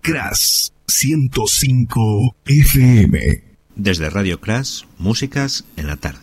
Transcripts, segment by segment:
Crash 105 FM. Desde Radio Crash, músicas en la tarde.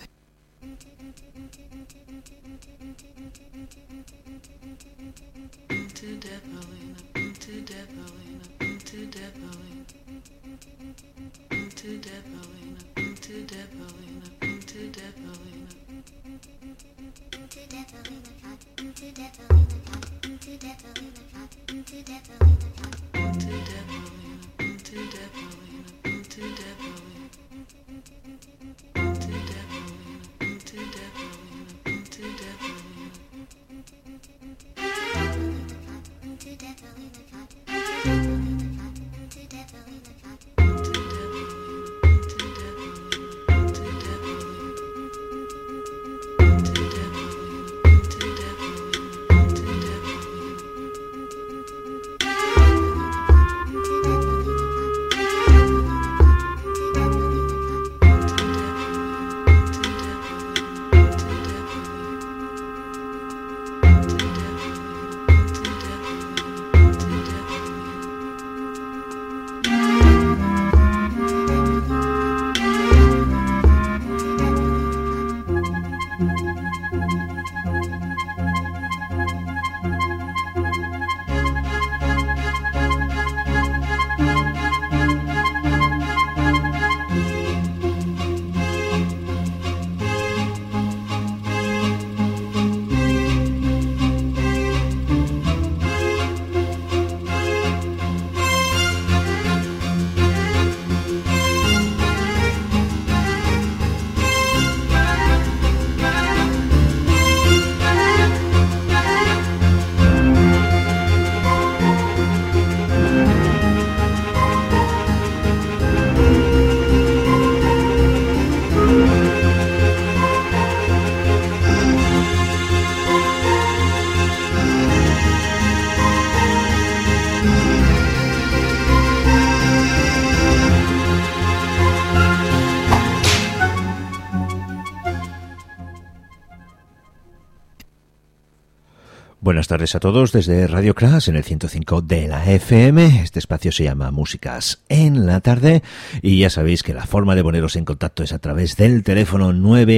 Buenas tardes a todos desde Radio Crash en el 105 de la FM. Este espacio se llama Músicas en la tarde y ya sabéis que la forma de poneros en contacto es a través del teléfono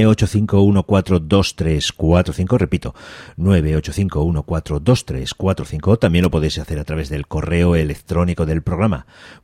985142345. Repito, 985142345. También lo podéis hacer a través del correo electrónico del programa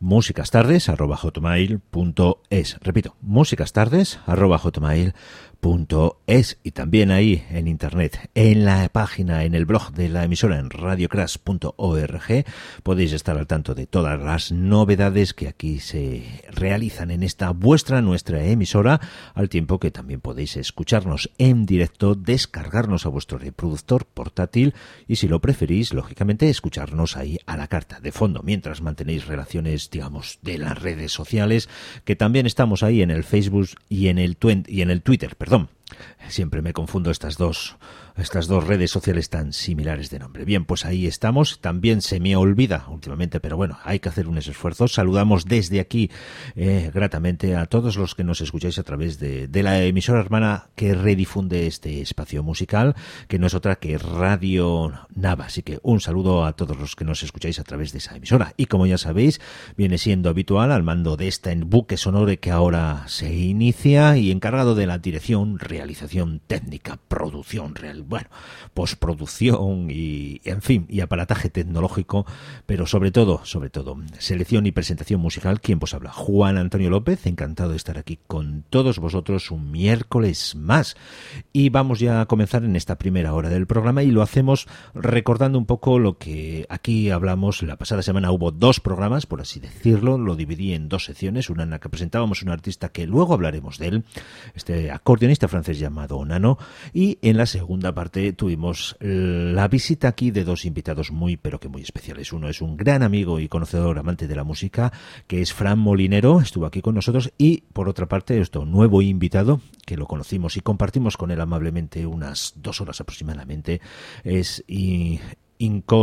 musicastardes@hotmail.es. Repito, musicastardes@hotmail.es. Y también ahí en internet, en la página, en el blog de la emisora en radiocrash.org podéis estar al tanto de todas las novedades que aquí se realizan en esta nuestra emisora, al tiempo que también podéis escucharnos en directo, descargarnos a vuestro reproductor portátil y, si lo preferís, lógicamente escucharnos ahí a la carta de fondo, mientras mantenéis relaciones, digamos, de las redes sociales, que también estamos ahí en el Facebook y en el Twitter, perdón. Siempre me confundo estas dos redes sociales tan similares de nombre. Bien, pues ahí estamos. También se me olvida últimamente, pero bueno, hay que hacer unos esfuerzos. Saludamos desde aquí gratamente a todos los que nos escucháis a través de la emisora hermana que redifunde este espacio musical, que no es otra que Radio Nava. Así que un saludo a todos los que nos escucháis a través de esa emisora. Y como ya sabéis, viene siendo habitual al mando de este buque sonoro que ahora se inicia y encargado de la dirección, realización técnica, producción real, bueno, postproducción y, en fin, y aparataje tecnológico, pero sobre todo, selección y presentación musical. ¿Quién vos habla? Juan Antonio López, encantado de estar aquí con todos vosotros un miércoles más. Y vamos ya a comenzar en esta primera hora del programa y lo hacemos recordando un poco lo que aquí hablamos. La pasada semana hubo dos programas, por así decirlo, lo dividí en dos secciones, una en la que presentábamos a un artista que luego hablaremos de él, este acordeonista francés llamado Nano, y en la segunda parte tuvimos la visita aquí de dos invitados muy especiales. Uno es un gran amigo y conocedor, amante de la música, que es Fran Molinero, estuvo aquí con nosotros, y por otra parte nuevo invitado que lo conocimos y compartimos con él amablemente unas 2 horas aproximadamente, es Incos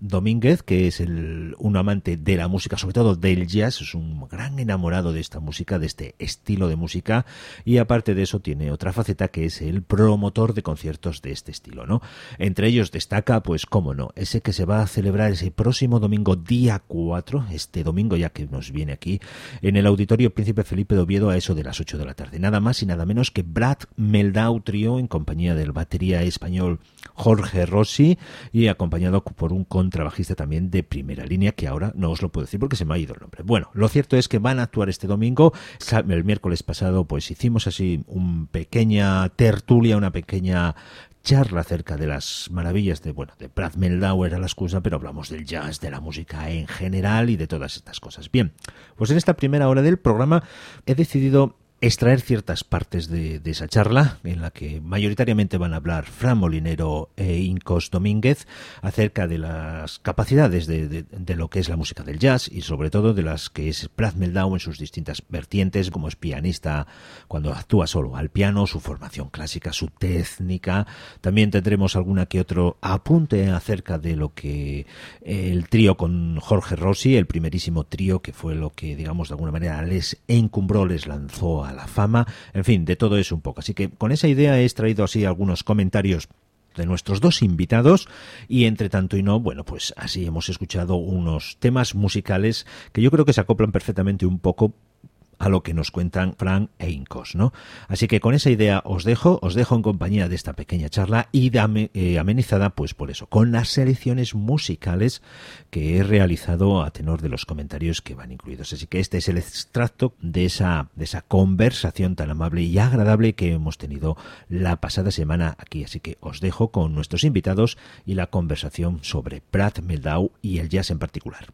Domínguez, que es un amante de la música, sobre todo del jazz, es un gran enamorado de esta música, de este estilo de música, y aparte de eso tiene otra faceta que es el promotor de conciertos de este estilo, ¿no? Entre ellos destaca, pues cómo no, ese que se va a celebrar ese próximo domingo día 4, este domingo ya que nos viene aquí, en el Auditorio Príncipe Felipe de Oviedo a eso de las 8 de la tarde. Nada más y nada menos que Brad Meldau Trio en compañía del batería español Jorge Rossi y acompañado por un contrabajista también de primera línea que ahora no os lo puedo decir porque se me ha ido el nombre. Bueno, lo cierto es que van a actuar este domingo. El miércoles pasado pues hicimos así una pequeña tertulia, una pequeña charla acerca de las maravillas de Brad Meldau era la excusa, pero hablamos del jazz, de la música en general y de todas estas cosas. Bien, pues en esta primera hora del programa he decidido extraer ciertas partes de esa charla en la que mayoritariamente van a hablar Fran Molinero e Incos Domínguez acerca de las capacidades de lo que es la música del jazz y sobre todo de las que es Brad Meldau en sus distintas vertientes, como es pianista cuando actúa solo al piano, su formación clásica, su técnica. También tendremos alguna que otro apunte acerca de lo que el trío con Jorge Rossi, el primerísimo trío que fue lo que digamos de alguna manera les encumbró, les lanzó a la fama, en fin, de todo eso un poco. Así que con esa idea he extraído así algunos comentarios de nuestros dos invitados y entre tanto y no, bueno, pues así hemos escuchado unos temas musicales que yo creo que se acoplan perfectamente un poco a lo que nos cuentan Fran e Incos, ¿no? Así que con esa idea os dejo en compañía de esta pequeña charla y amenizada, pues por eso, con las selecciones musicales que he realizado a tenor de los comentarios que van incluidos. Así que este es el extracto de esa conversación tan amable y agradable que hemos tenido la pasada semana aquí. Así que os dejo con nuestros invitados y la conversación sobre Brad Meldau y el jazz en particular.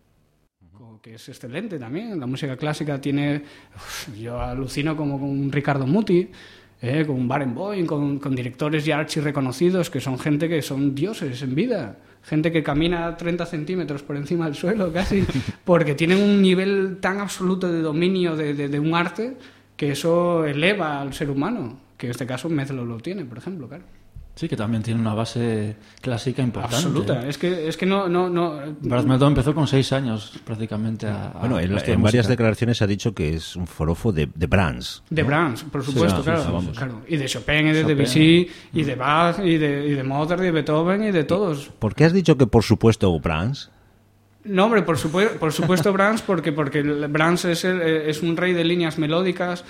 Que es excelente también. La música clásica tiene... yo alucino como con un Ricardo Muti, con un Barenboim, con directores ya archirreconocidos que son gente que son dioses en vida. Gente que camina 30 centímetros por encima del suelo casi, porque tienen un nivel tan absoluto de dominio de un arte que eso eleva al ser humano, que en este caso Meldau lo tiene, por ejemplo, claro. Sí, que también tiene una base clásica importante. Absoluta. Es que no... Brad Meldau empezó con 6 años prácticamente bueno, en varias declaraciones ha dicho que es un forofo de Brahms. De Brahms, por supuesto, sí, claro. Y de Chopin, y de Debussy, y de Bach, y de Mozart, y de Beethoven, y de todos. ¿Por qué has dicho que por supuesto Brahms? No, hombre, por supuesto Brahms, porque Brahms es un rey de líneas melódicas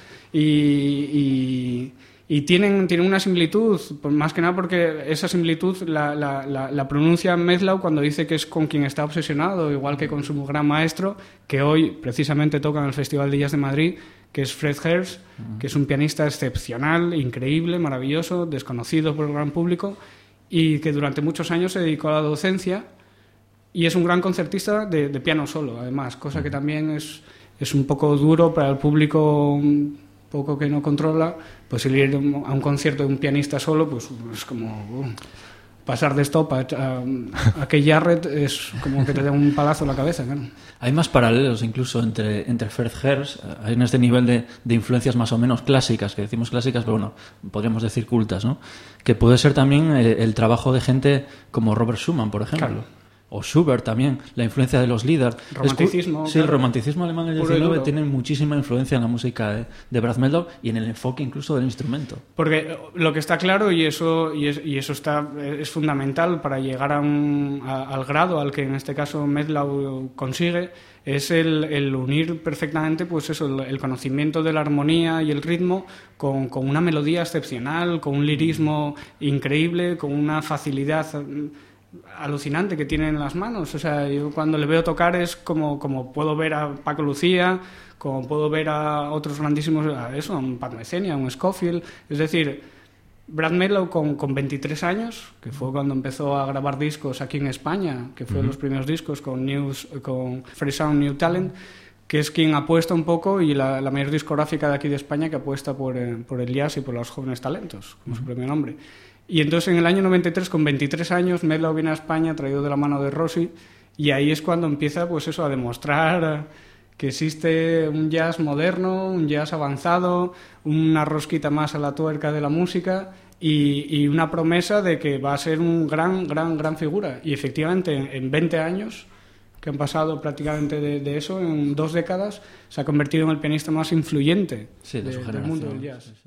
y tienen una similitud, más que nada porque esa similitud la pronuncia Meldau cuando dice que es con quien está obsesionado, igual que con su gran maestro, que hoy precisamente toca en el Festival de Jazz de Madrid, que es Fred Hersch, que es un pianista excepcional, increíble, maravilloso, desconocido por el gran público, y que durante muchos años se dedicó a la docencia, y es un gran concertista de piano solo, además, cosa que también es un poco duro para el público poco que no controla, pues el ir a un concierto de un pianista solo, pues es como pasar de stop a que Jarrett es como que te da un palazo en la cabeza, claro. Hay más paralelos incluso entre Fred Hersch, hay en este nivel de influencias más o menos clásicas, que decimos clásicas, pero bueno, podríamos decir cultas, ¿no? Que puede ser también el trabajo de gente como Robert Schumann, por ejemplo. Claro. O Schubert también, la influencia de los Lieder. Romanticismo. Sí, el romanticismo alemán del 19 tiene muchísima influencia en la música de Brad Meldau y en el enfoque incluso del instrumento. Porque lo que está claro, y eso es fundamental para llegar al grado al que en este caso Meldau consigue, es el unir perfectamente pues eso, el conocimiento de la armonía y el ritmo con una melodía excepcional, con un lirismo increíble, con una facilidad alucinante que tiene en las manos. O sea, yo cuando le veo tocar es como puedo ver a Paco Lucía, como puedo ver a otros grandísimos, a un Pat Metheny, a un Scofield. Es decir, Brad Meldau con 23 años, que fue cuando empezó a grabar discos aquí en España, que fueron los primeros discos con Fresh Sound, New Talent, que es quien apuesta un poco, y la mayor discográfica de aquí de España que apuesta por el jazz y por los jóvenes talentos, como su propio nombre. Y entonces en el año 93, con 23 años, Meldau viene a España traído de la mano de Rossi, y ahí es cuando empieza pues eso, a demostrar que existe un jazz moderno, un jazz avanzado, una rosquita más a la tuerca de la música y una promesa de que va a ser un gran figura. Y efectivamente, en 20 años, que han pasado prácticamente de eso, en 2 décadas, se ha convertido en el pianista más influyente del mundo del jazz. Sí, sí.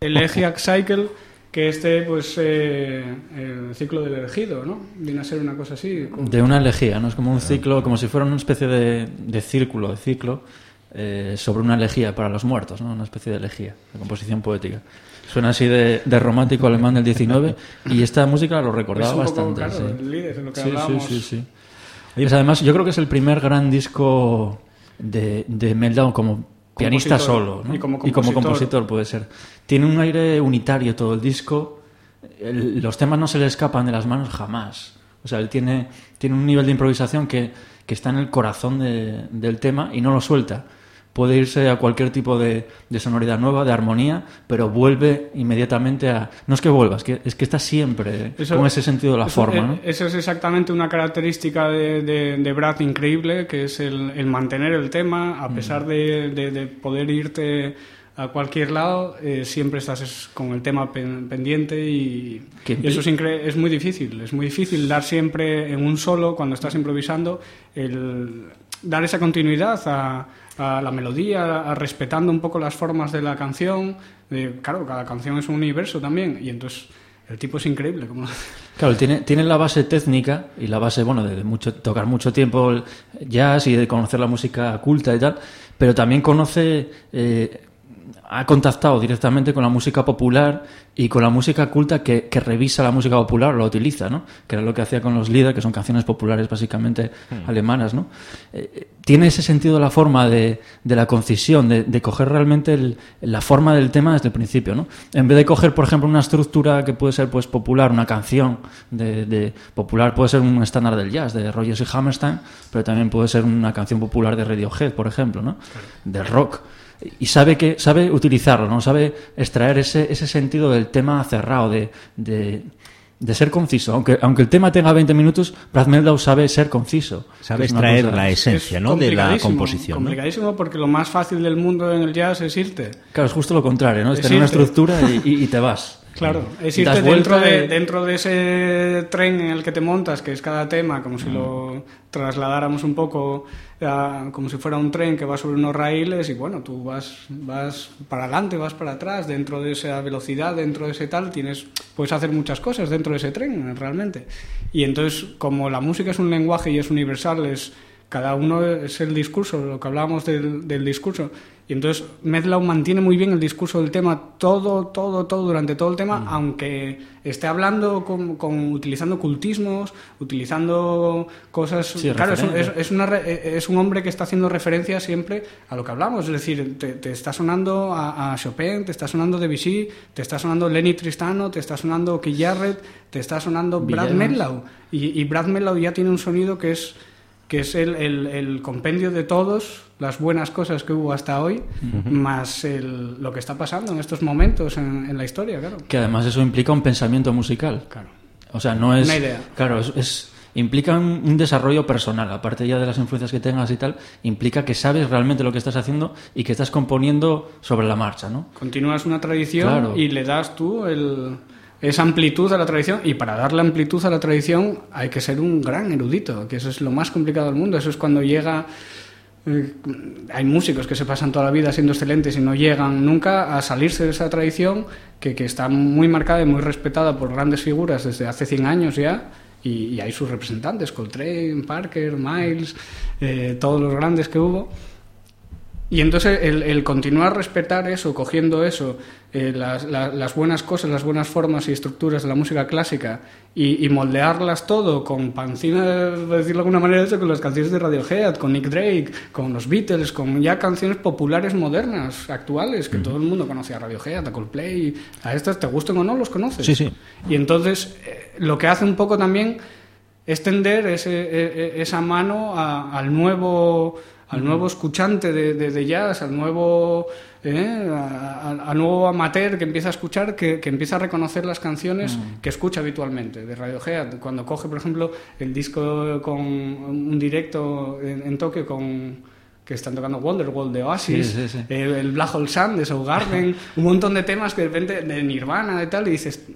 Elegiac Cycle, que pues el ciclo del elegido, ¿no? Viene a ser una cosa así. De una elegía, ¿no? Es como un ciclo, como si fuera una especie de ciclo sobre una elegía para los muertos, ¿no? Una especie de elegía, de composición poética. Suena así de romántico alemán del 19 y esta música lo recordaba bastante. Claro, sí. el líder, de lo que hablábamos. Sí. Y además, yo creo que es el primer gran disco de Meltdown como pianista solo, ¿no? Y como compositor puede ser. Tiene un aire unitario todo el disco. Los temas no se le escapan de las manos jamás. O sea, él tiene un nivel de improvisación que está en el corazón del tema y no lo suelta. Puede irse a cualquier tipo de sonoridad nueva, de armonía, pero vuelve inmediatamente a... No es que vuelva, es que está siempre con ese sentido de la forma, ¿no? Eso es exactamente una característica de Brad increíble, que es el mantener el tema, a pesar de poder irte a cualquier lado, siempre estás con el tema pendiente y eso es muy difícil. Es muy difícil dar siempre en un solo, cuando estás improvisando, dar esa continuidad a la melodía, respetando un poco las formas de la canción. Claro, cada canción es un universo también, y entonces el tipo es increíble. Claro, tiene la base técnica y la base, bueno, de tocar mucho tiempo el jazz y de conocer la música culta y tal, pero también conoce... ha contactado directamente con la música popular y con la música culta que revisa la música popular, la utiliza, ¿no? Que era lo que hacía con los Lieder, que son canciones populares básicamente alemanas, ¿no? Tiene ese sentido de la forma, de la concisión, de coger realmente la forma del tema desde el principio, ¿no? En vez de coger, por ejemplo, una estructura que puede ser pues popular, una canción de popular, puede ser un estándar del jazz, de Rodgers y Hammerstein, pero también puede ser una canción popular de Radiohead, por ejemplo, ¿no? Del rock. Y sabe utilizarlo, ¿no? Sabe extraer ese sentido del tema cerrado, de ser conciso. Aunque el tema tenga 20 minutos, Brad Mehldau sabe ser conciso. Sabe extraer la esencia, ¿no?, de la composición. Complicadísimo, ¿no? Porque lo más fácil del mundo en el jazz es irte. Claro, es justo lo contrario, ¿no? Es tener una estructura y te vas. Claro, es irte dentro de ese tren en el que te montas, que es cada tema, como si lo trasladáramos un poco como si fuera un tren que va sobre unos raíles, y bueno, tú vas para adelante, vas para atrás, dentro de esa velocidad, dentro de ese tal, puedes hacer muchas cosas dentro de ese tren, realmente. Y entonces, como la música es un lenguaje y es universal, cada uno es el discurso, lo que hablábamos del discurso. Y entonces Mehldau mantiene muy bien el discurso del tema todo durante todo el tema, aunque esté hablando utilizando cultismos, utilizando cosas... Sí, claro, es un hombre que está haciendo referencia siempre a lo que hablamos. Es decir, te está sonando a Chopin, te está sonando Debussy, te está sonando Lenny Tristano, te está sonando Keith Jarrett, te está sonando Brad Mehldau. Y Brad Mehldau ya tiene un sonido que es el compendio de todas las buenas cosas que hubo hasta hoy, más lo que está pasando en estos momentos en la historia, claro. Que además eso implica un pensamiento musical. Claro. O sea, no es... Una idea. Claro, implica un desarrollo personal, aparte ya de las influencias que tengas y tal, implica que sabes realmente lo que estás haciendo y que estás componiendo sobre la marcha, ¿no? Continúas una tradición, claro, y le das tú esa amplitud a la tradición, y para darle amplitud a la tradición hay que ser un gran erudito, que eso es lo más complicado del mundo. Eso es cuando llega... hay músicos que se pasan toda la vida siendo excelentes y no llegan nunca a salirse de esa tradición que está muy marcada y muy respetada por grandes figuras desde hace 100 años ya, y hay sus representantes, Coltrane, Parker, Miles, todos los grandes que hubo. Y entonces el continuar a respetar eso, cogiendo eso, las buenas cosas, las buenas formas y estructuras de la música clásica, y moldearlas todo con encima, por decirlo de alguna manera, eso, con las canciones de Radiohead, con Nick Drake, con los Beatles, con ya canciones populares modernas, actuales, que todo el mundo conoce a Radiohead, a Coldplay, a estas, te gusten o no, los conoces. Sí. Y entonces lo que hace un poco también es tender esa mano al nuevo escuchante de jazz, al nuevo amateur que empieza a escuchar, que empieza a reconocer las canciones que escucha habitualmente de Radiohead. Cuando coge, por ejemplo, el disco con un directo en Tokio que están tocando Wonderwall de Oasis, sí. El Black Hole Sun de Soundgarden, un montón de temas que de repente de Nirvana y tal, y dices,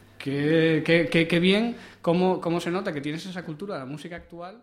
qué bien cómo se nota que tienes esa cultura de la música actual.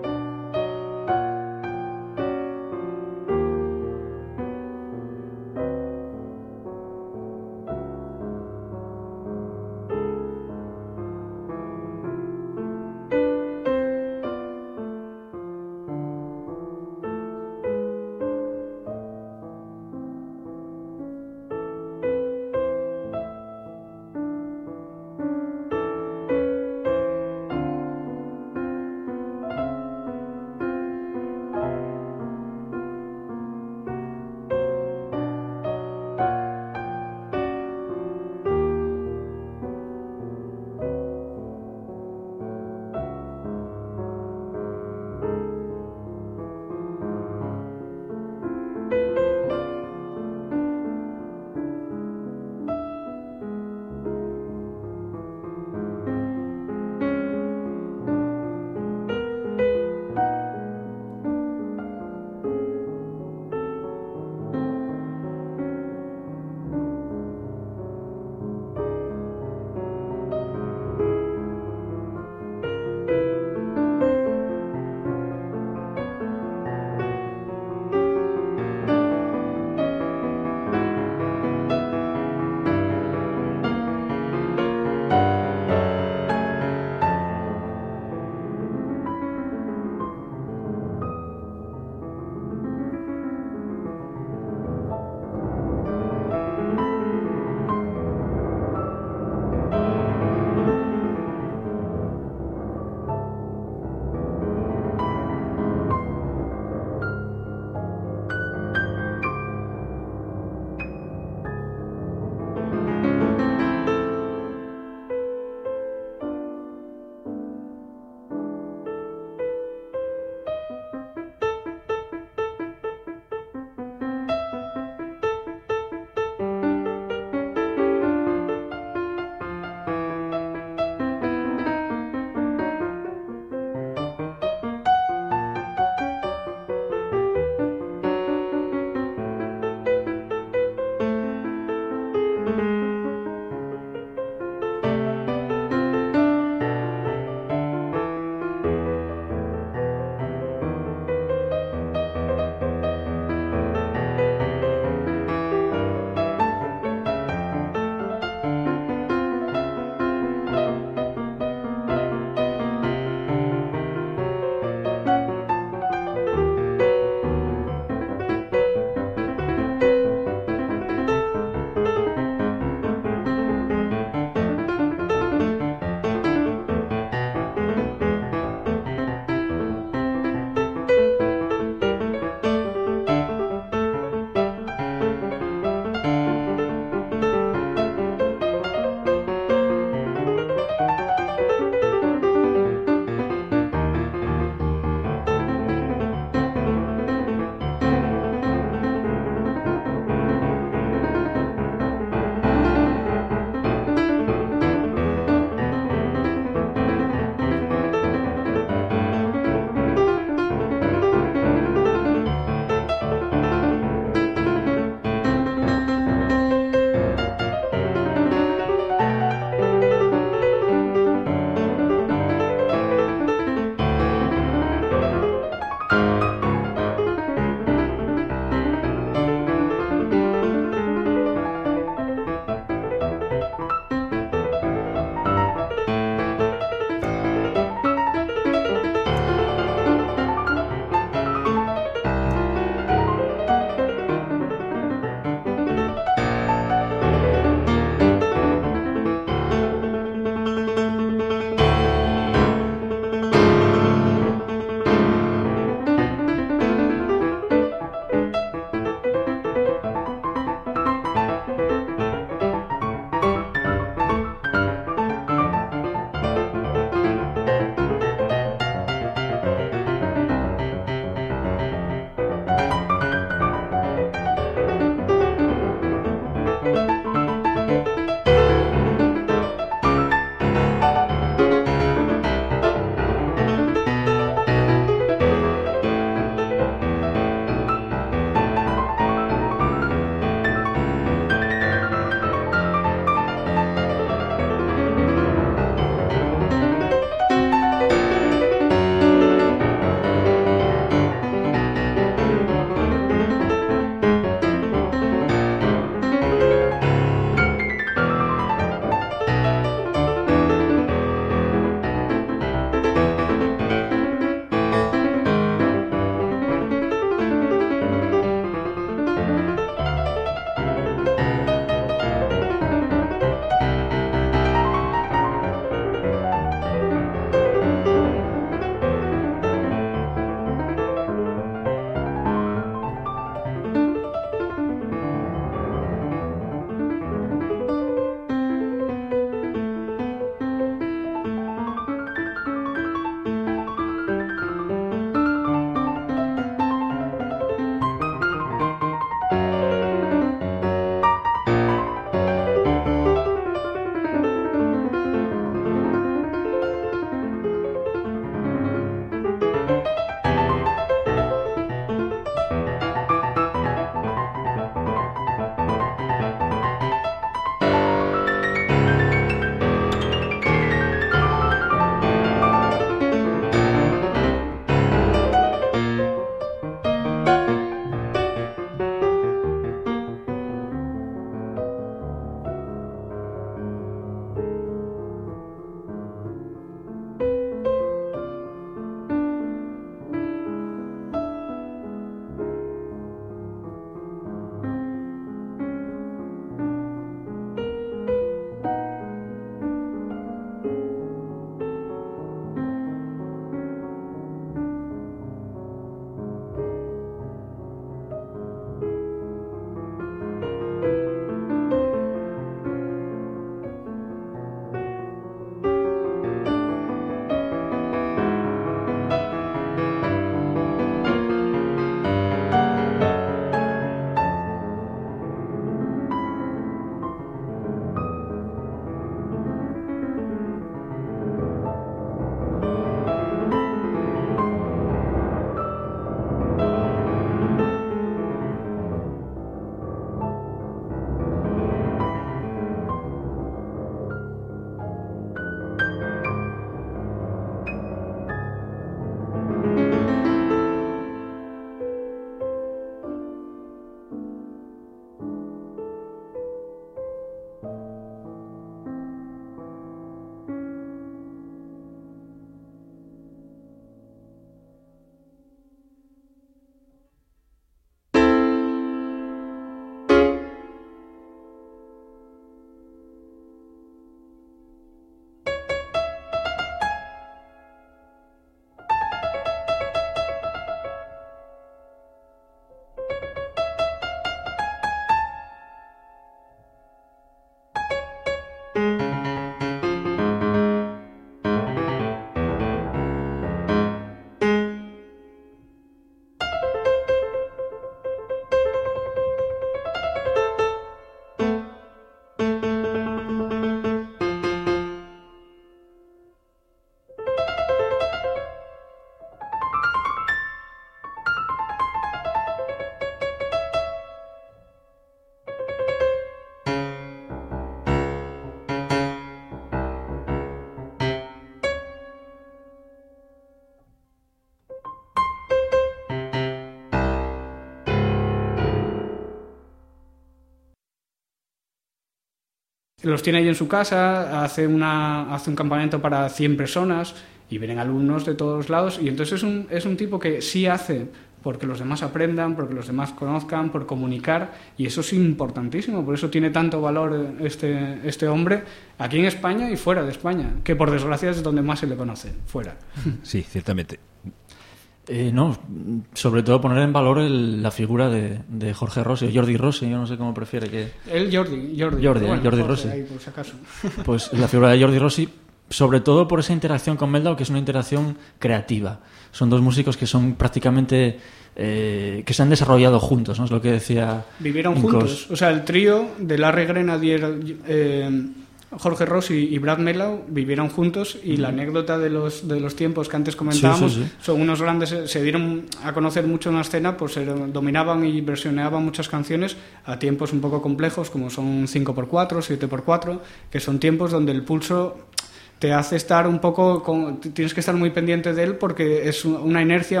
los tiene ahí en su casa, hace un campamento para 100 personas y vienen alumnos de todos lados, y entonces es un tipo que sí hace porque los demás aprendan, porque los demás conozcan, por comunicar, y eso es importantísimo. Por eso tiene tanto valor este hombre aquí en España y fuera de España, que por desgracia es donde más se le conoce, fuera. Sí, ciertamente. No, sobre todo poner en valor la figura de Jorge Rossi, o Jordi Rossi, yo no sé cómo prefiere que... Jordi Rossi. Ahí, por si acaso. Pues la figura de Jordi Rossi, sobre todo por esa interacción con Meldau, que es una interacción creativa. Son dos músicos que son prácticamente... que se han desarrollado juntos, ¿no? Es lo que decía... Vivieron juntos. O sea, el trío de Larry Grenadier... Jorge Rossi y Brad Meldau vivieron juntos, y la anécdota de los tiempos que antes comentábamos, son unos grandes, se dieron a conocer mucho en la escena, pues dominaban y versioneaban muchas canciones a tiempos un poco complejos, como son 5x4, 7x4, que son tiempos donde el pulso te hace estar un poco, tienes que estar muy pendiente de él, porque es una inercia.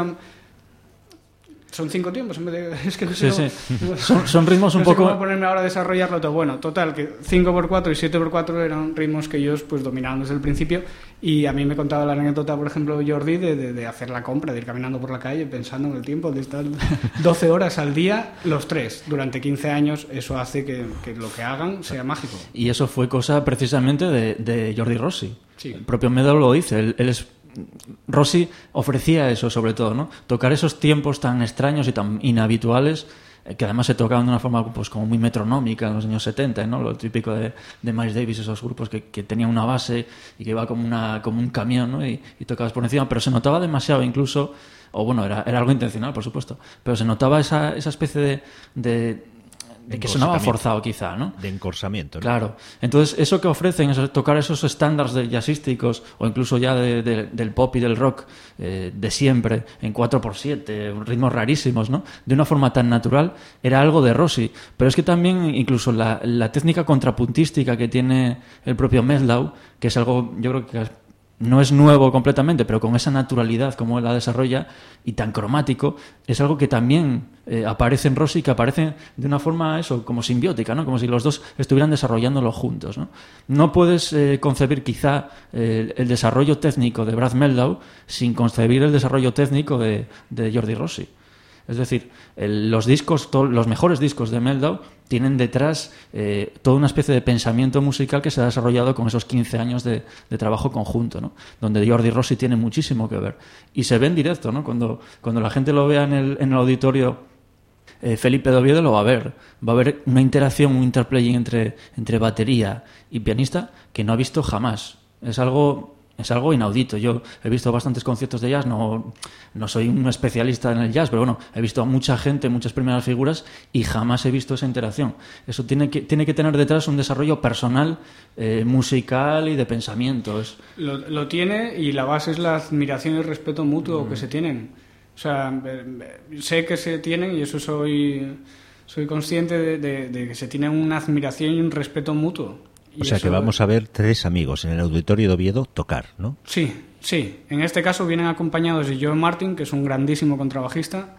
Son 5 tiempos en vez de... Es que no sé Son ritmos un poco... No sé cómo ponerme ahora a desarrollarlo todo. Bueno, total, que 5x4 y 7x4 eran ritmos que ellos pues dominaban desde el principio, y a mí me contaba la anécdota, por ejemplo, Jordi, de hacer la compra, de ir caminando por la calle pensando en el tiempo, de estar 12 horas al día, los tres, durante 15 años. Eso hace que lo que hagan sea mágico. Y eso fue cosa precisamente de Jordi Rossi. Sí. El propio Meldau lo dice, él es... Rossi ofrecía eso, sobre todo, ¿no? Tocar esos tiempos tan extraños y tan inhabituales, que además se tocaban de una forma pues como muy metronómica en los años 70, ¿no? Lo típico de Miles Davis, esos grupos que tenían una base y que iba como un camión, ¿no? Y tocabas por encima, pero se notaba demasiado incluso, o bueno, era algo intencional, por supuesto, pero se notaba esa especie de que sonaba forzado, quizá, ¿no? De encorsamiento, ¿no? Claro. Entonces, eso que ofrecen, tocar esos estándares jazzísticos, o incluso ya del pop y del rock de siempre, en 4x7, ritmos rarísimos, ¿no? De una forma tan natural, era algo de Rossi. Pero es que también, incluso la técnica contrapuntística que tiene el propio Meldau, que es algo, yo creo que no es nuevo completamente, pero con esa naturalidad como él la desarrolla y tan cromático, es algo que también aparece en Rossi, que aparece de una forma como simbiótica, ¿no? Como si los dos estuvieran desarrollándolo juntos, ¿no? No puedes concebir quizá el desarrollo técnico de Brad Meldau sin concebir el desarrollo técnico de Jordi Rossi. Es decir, los mejores discos de Meldau tienen detrás toda una especie de pensamiento musical que se ha desarrollado con esos 15 años de trabajo conjunto, ¿no? Donde Jordi Rossi tiene muchísimo que ver. Y se ve en directo, ¿no? Cuando la gente lo vea en el auditorio Felipe de Oviedo, lo va a ver. Va a haber una interacción, un interplaying entre batería y pianista que no ha visto jamás. Es algo inaudito. Yo he visto bastantes conciertos de jazz, no soy un especialista en el jazz, pero bueno, he visto a mucha gente, muchas primeras figuras, y jamás he visto esa interacción. Eso tiene que tener detrás un desarrollo personal, musical y de pensamiento. Lo tiene, y la base es la admiración y el respeto mutuo que se tienen. O sea, sé que se tienen, y eso soy consciente de que se tienen una admiración y un respeto mutuo. O sea que vamos a ver 3 amigos en el auditorio de Oviedo tocar, ¿no? Sí. En este caso vienen acompañados de Joe Martin, que es un grandísimo contrabajista,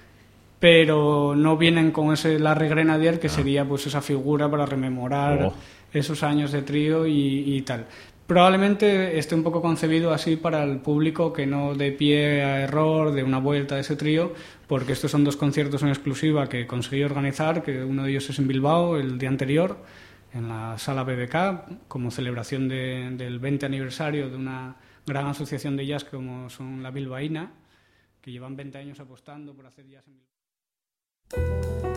pero no vienen con ese Larry Grenadier, que sería pues esa figura para rememorar esos años de trío y tal. Probablemente esté un poco concebido así para el público que no dé pie a error de una vuelta de ese trío, porque estos son 2 conciertos en exclusiva que conseguí organizar, que uno de ellos es en Bilbao el día anterior, en la sala BBK, como celebración del 20 aniversario de una gran asociación de jazz como son la Bilbaína, que llevan 20 años apostando por hacer jazz en Bilbao.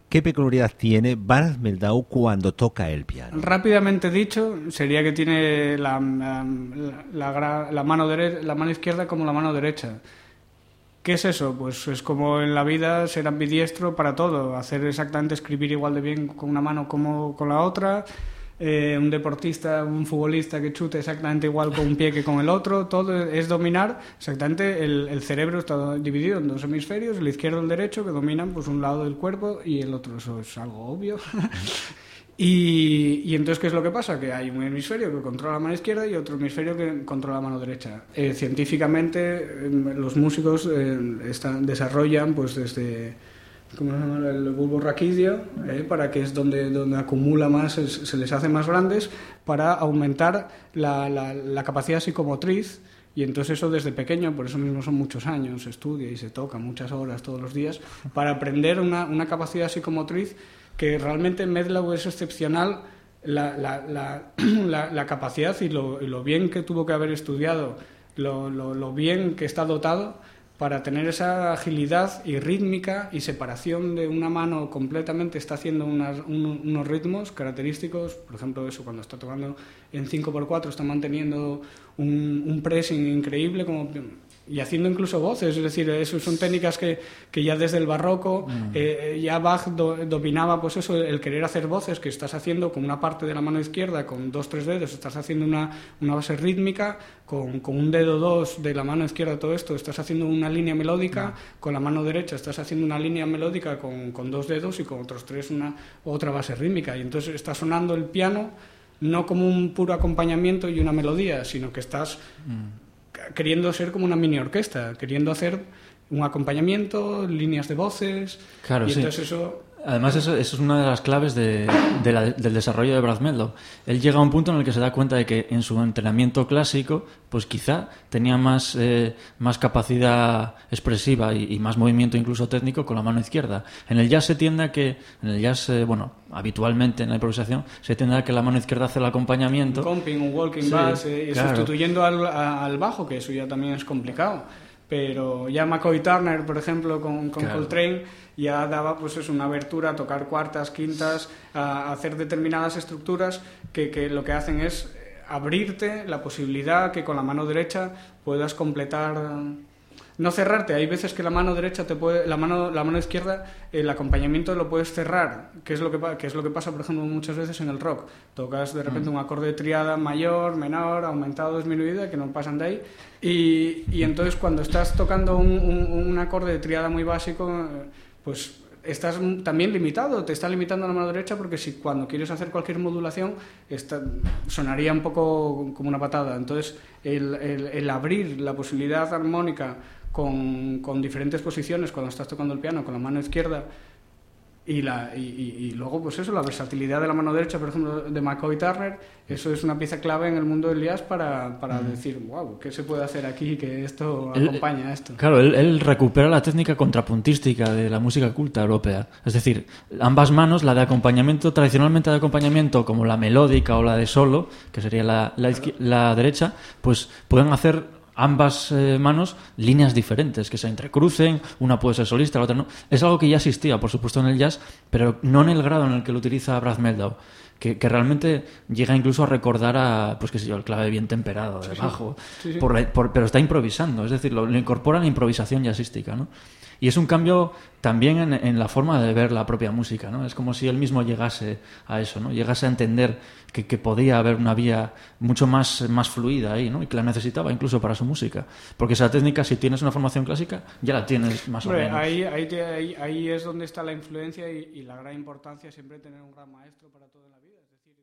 ¿Qué peculiaridad tiene Brad Mehldau cuando toca el piano? Rápidamente dicho, sería que tiene la mano izquierda como la mano derecha. ¿Qué es eso? Pues es como en la vida ser ambidiestro para todo, hacer exactamente, escribir igual de bien con una mano como con la otra, un deportista, un futbolista que chute exactamente igual con un pie que con el otro, todo es dominar exactamente, el cerebro está dividido en dos hemisferios, el izquierdo y el derecho, que dominan pues un lado del cuerpo y el otro, eso es algo obvio. Y entonces, ¿qué es lo que pasa? Que hay un hemisferio que controla la mano izquierda y otro hemisferio que controla la mano derecha. Científicamente, los músicos desarrollan pues desde... ¿cómo se llama? El bulbo raquídeo, para que es donde acumula más, se les hace más grandes, para aumentar la capacidad psicomotriz. Y entonces eso desde pequeño, por eso mismo son muchos años, se estudia y se toca muchas horas todos los días, para aprender una capacidad psicomotriz que realmente en Mehldau es excepcional, la capacidad y lo bien que tuvo que haber estudiado, lo bien que está dotado para tener esa agilidad y rítmica y separación de una mano completamente. Está haciendo unos ritmos característicos, por ejemplo eso, cuando está tocando en 5x4 está manteniendo un pressing increíble y haciendo incluso voces, es decir, eso son técnicas que ya desde el barroco ya Bach dominaba, pues eso, el querer hacer voces, que estás haciendo con una parte de la mano izquierda, con 2-3 dedos, estás haciendo una base rítmica, con un dedo 2 de la mano izquierda, todo esto, estás haciendo una línea melódica, con la mano derecha estás haciendo una línea melódica con 2 dedos y con otros 3 otra base rítmica, y entonces está sonando el piano no como un puro acompañamiento y una melodía, sino que estás queriendo ser como una mini orquesta, queriendo hacer un acompañamiento, líneas de voces. Claro, y sí. Entonces eso... Además, eso es una de las claves del desarrollo de Brad Mehldau. Él llega a un punto en el que se da cuenta de que en su entrenamiento clásico, pues quizá tenía más capacidad expresiva y más movimiento incluso técnico con la mano izquierda. En el jazz se tiende a que, habitualmente en la improvisación, se tiende a que la mano izquierda hace el acompañamiento. Un comping, un walking Sí, bass, claro. Sustituyendo al bajo, que eso ya también es complicado. Pero ya McCoy Turner, por ejemplo, con Claro. Coltrane, ya daba pues eso, una abertura a tocar cuartas, quintas, a hacer determinadas estructuras que lo que hacen es abrirte la posibilidad que con la mano derecha puedas completar, no cerrarte. Hay veces que la mano derecha la mano izquierda, el acompañamiento lo puedes cerrar, que es lo que pasa, por ejemplo, muchas veces en el rock. Tocas de repente un acorde de tríada mayor, menor, aumentado, disminuido, que no pasan de ahí, y entonces cuando estás tocando un acorde de tríada muy básico, pues estás también limitado, te está limitando la mano derecha, porque si cuando quieres hacer cualquier modulación sonaría un poco como una patada. Entonces el abrir la posibilidad armónica con diferentes posiciones cuando estás tocando el piano con la mano izquierda y luego pues eso, la versatilidad de la mano derecha, por ejemplo, de McCoy Turner, eso es una pieza clave en el mundo del jazz para decir, wow, ¿qué se puede hacer aquí que esto acompaña a esto? Claro, él recupera la técnica contrapuntística de la música culta europea. Es decir, ambas manos, la de acompañamiento, tradicionalmente de acompañamiento, como la melódica o la de solo, que sería la derecha, pues pueden hacer ambas manos líneas diferentes, que se entrecrucen, una puede ser solista, la otra no. Es algo que ya existía, por supuesto, en el jazz, pero no en el grado en el que lo utiliza Brad Mehldau, que realmente llega incluso a recordar pues qué sé yo, el clave bien temperado de bajo, Sí. pero está improvisando, es decir, lo incorpora en la improvisación jazzística, ¿no? Y es un cambio también en la forma de ver la propia música, ¿no? Es como si él mismo llegase a eso, ¿no? Llegase a entender que podía haber una vía mucho más fluida ahí, ¿no? Y que la necesitaba incluso para su música. Porque esa técnica, si tienes una formación clásica, ya la tienes más o menos. Ahí es donde está la influencia y la gran importancia siempre de tener un gran maestro para todo en la vida. Es decir,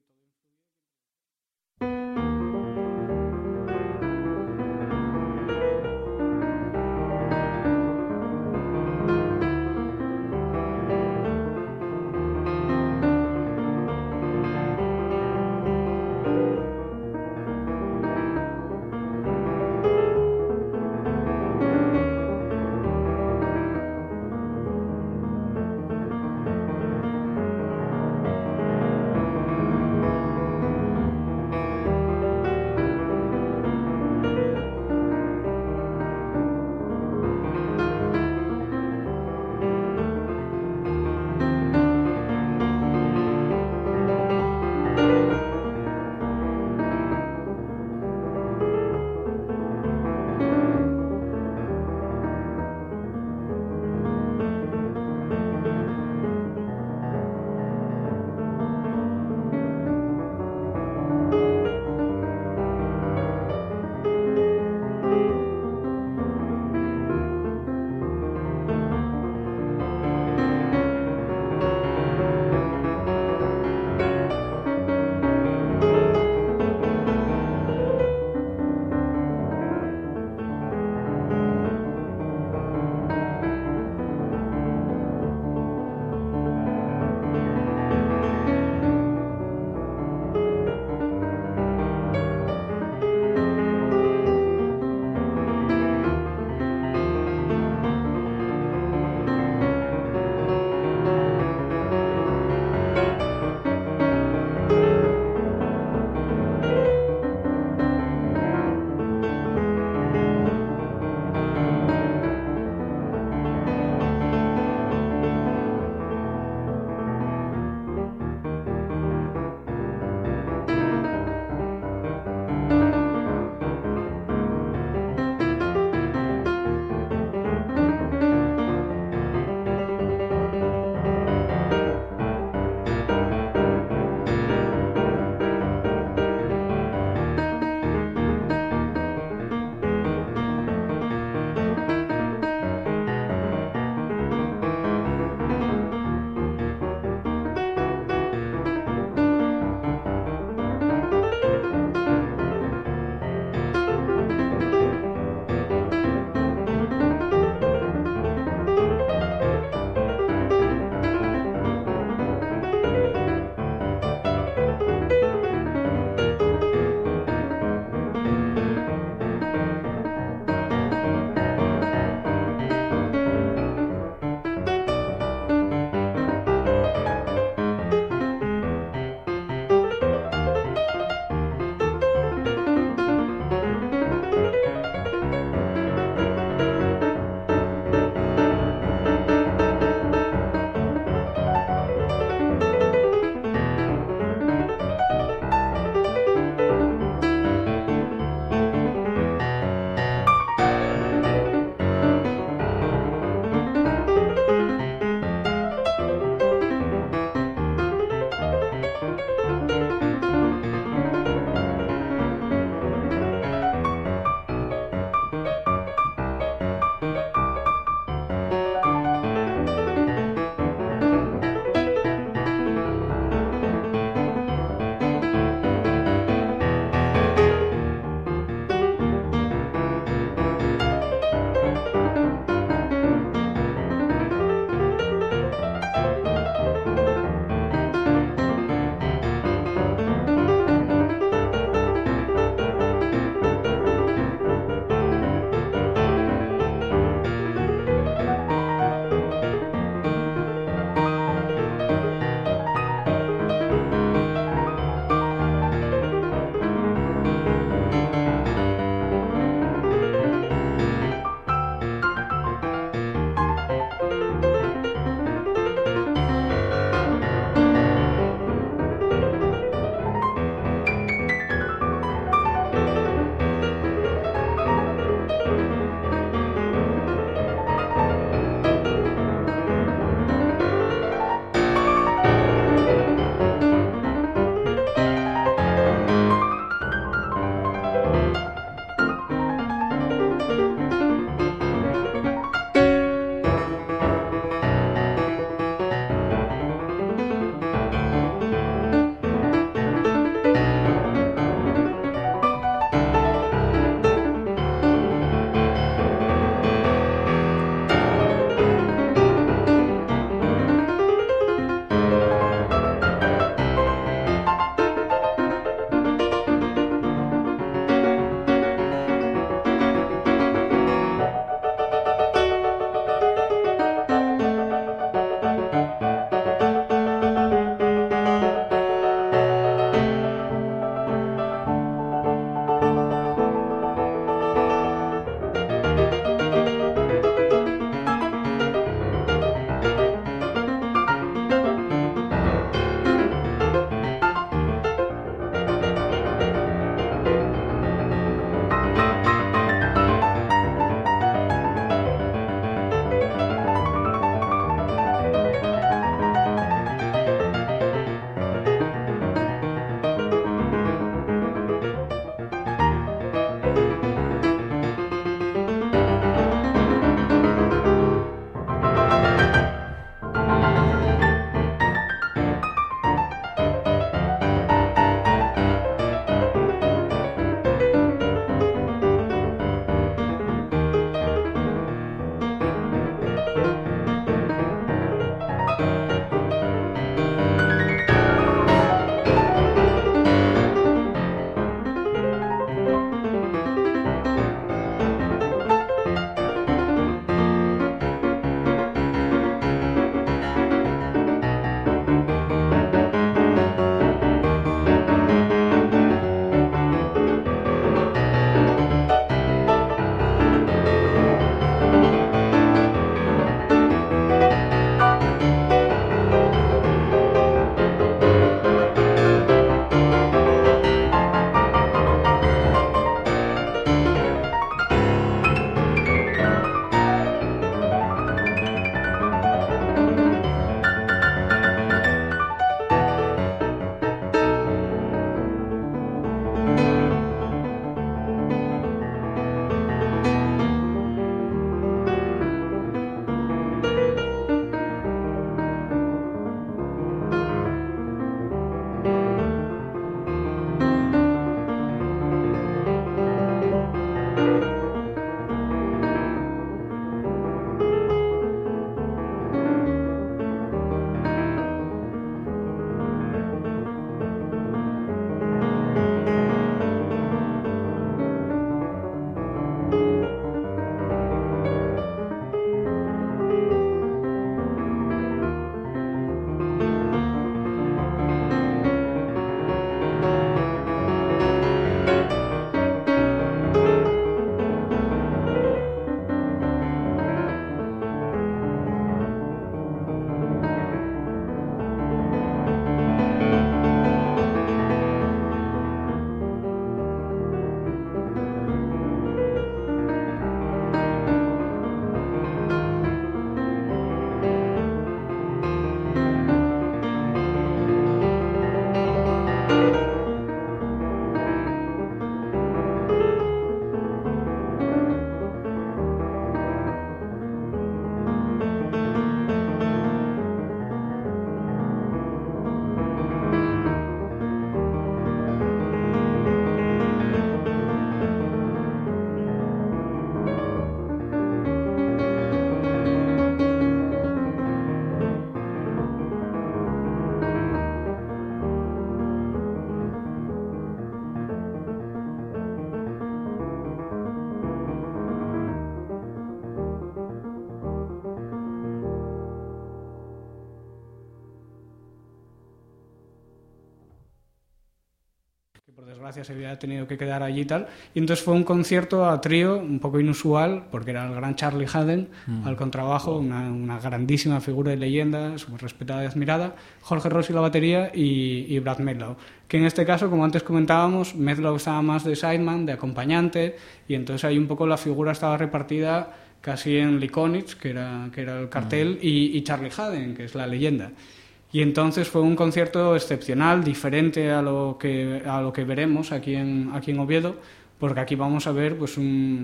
desgracia se había tenido que quedar allí y tal. Y entonces fue un concierto a trío un poco inusual, porque era el gran Charlie Haden al contrabajo, una grandísima figura de leyenda, súper respetada y admirada, Jorge Rossi la batería y Brad Mehldau. Que en este caso, como antes comentábamos, Mehldau estaba más de sideman, de acompañante, y entonces ahí un poco la figura estaba repartida casi en Lee Konitz, que era el cartel, y Charlie Haden, que es la leyenda. Y entonces fue un concierto excepcional, diferente a lo que veremos aquí en Oviedo, porque aquí vamos a ver pues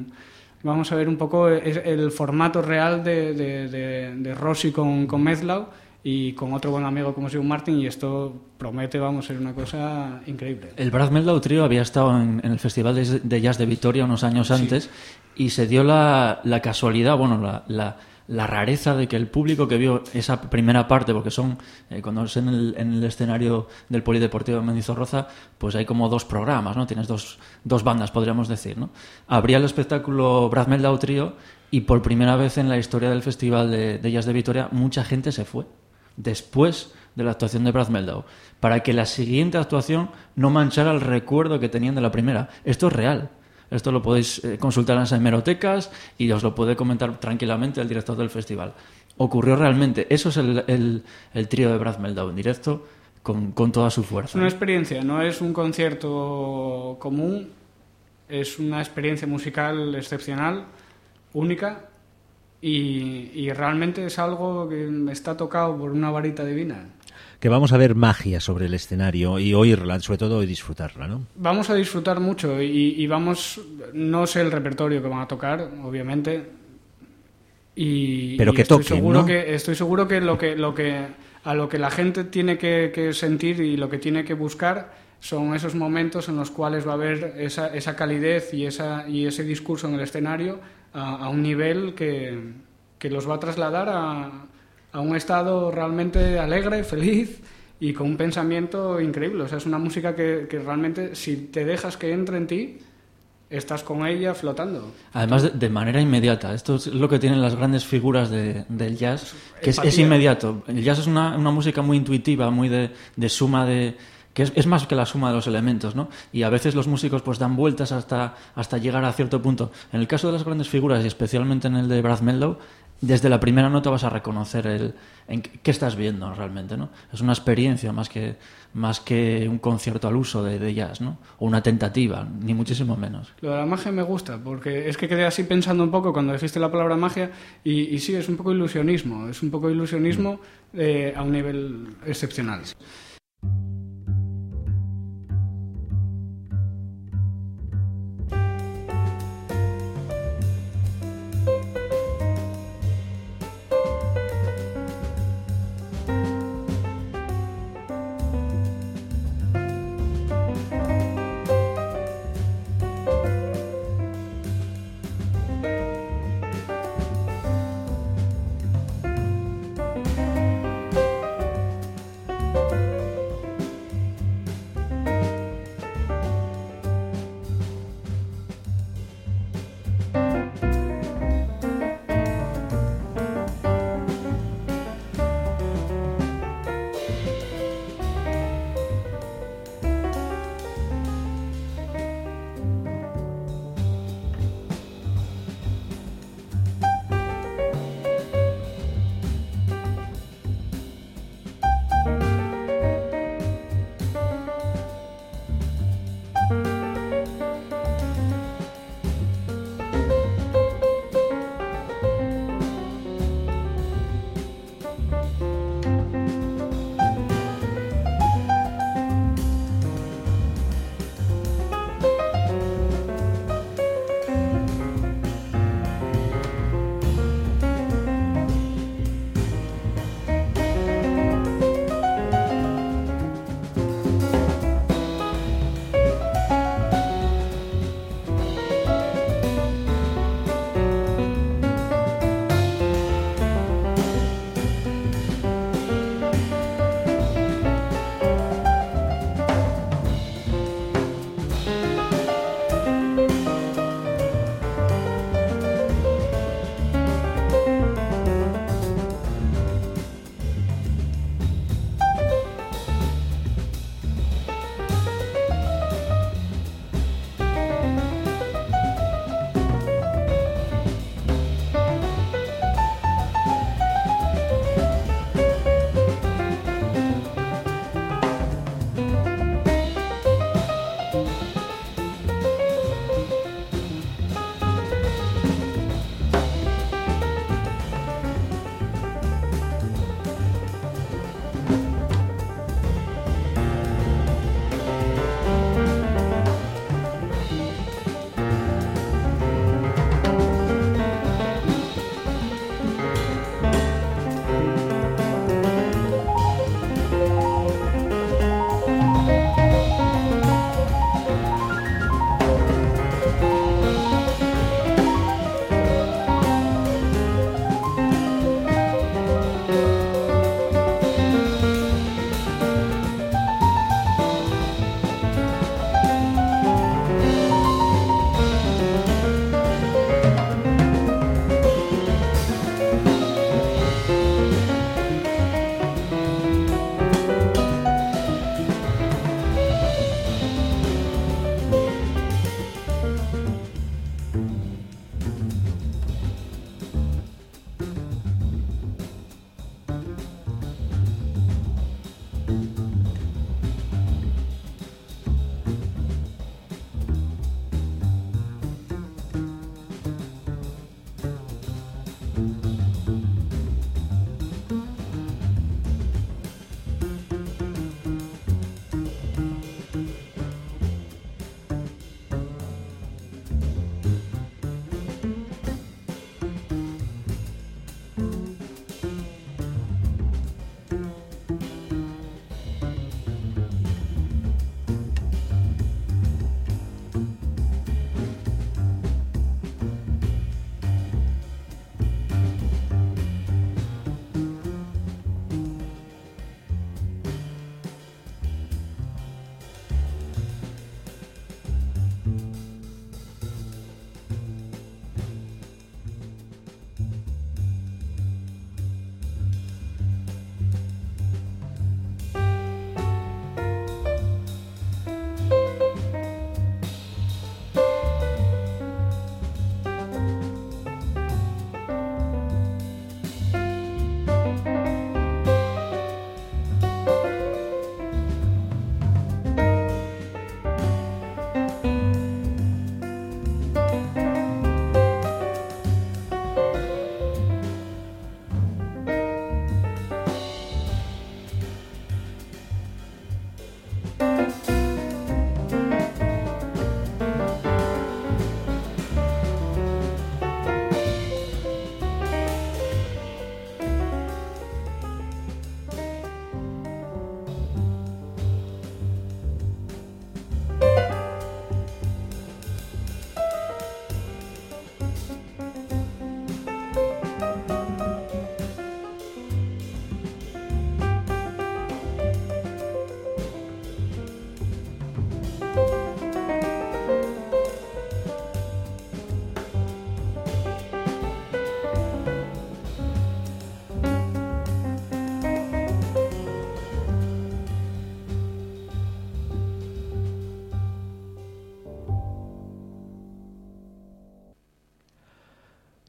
un poco el formato real de Rossi con Mehldau y con otro buen amigo como Sean Martin, y esto promete, ser una cosa increíble. El Brad Mehldau Trio había estado en el Festival de Jazz de Vitoria unos años antes, y se dio la casualidad, la rareza de que el público que vio esa primera parte, porque son cuando es en el escenario del Polideportivo de Mendizorroza, pues hay como 2 programas, ¿no? Tienes dos bandas, podríamos decir, ¿no? Abría el espectáculo Brad Mehldau Trio, y por primera vez en la historia del Festival de Jazz de Vitoria mucha gente se fue después de la actuación de Brad Mehldau, para que la siguiente actuación no manchara el recuerdo que tenían de la primera. Esto es real. Esto lo podéis consultar en las hemerotecas y os lo puede comentar tranquilamente el director del festival. Ocurrió realmente. Eso es el trío de Brad Mehldau en directo con toda su fuerza. Es una experiencia, no es un concierto común, es una experiencia musical excepcional, única, y realmente es algo que está tocado por una varita divina. Que vamos a ver magia sobre el escenario y oírla, sobre todo, y disfrutarla, ¿no? Vamos a disfrutar mucho y no sé el repertorio que van a tocar, obviamente. Pero que toquen, ¿no? Estoy seguro que lo que la gente tiene que sentir y lo que tiene que buscar son esos momentos en los cuales va a haber esa calidez y ese discurso en el escenario a un nivel que los va a trasladar a un estado realmente alegre, feliz y con un pensamiento increíble. O sea, es una música que realmente, si te dejas que entre en ti, estás con ella flotando. Además, de manera inmediata. Esto es lo que tienen las grandes figuras del jazz, que es inmediato. El jazz es una música muy intuitiva, muy de suma de... que es más que la suma de los elementos, ¿no? Y a veces los músicos pues dan vueltas hasta llegar a cierto punto. En el caso de las grandes figuras, y especialmente en el de Brad Mehldau, desde la primera nota vas a reconocer en qué estás viendo realmente, ¿no? Es una experiencia más que un concierto al uso de jazz, ¿no? O una tentativa, ni muchísimo menos. Lo de la magia me gusta, porque es que quedé así pensando un poco cuando dijiste la palabra magia, y sí, es un poco ilusionismo a un nivel excepcional.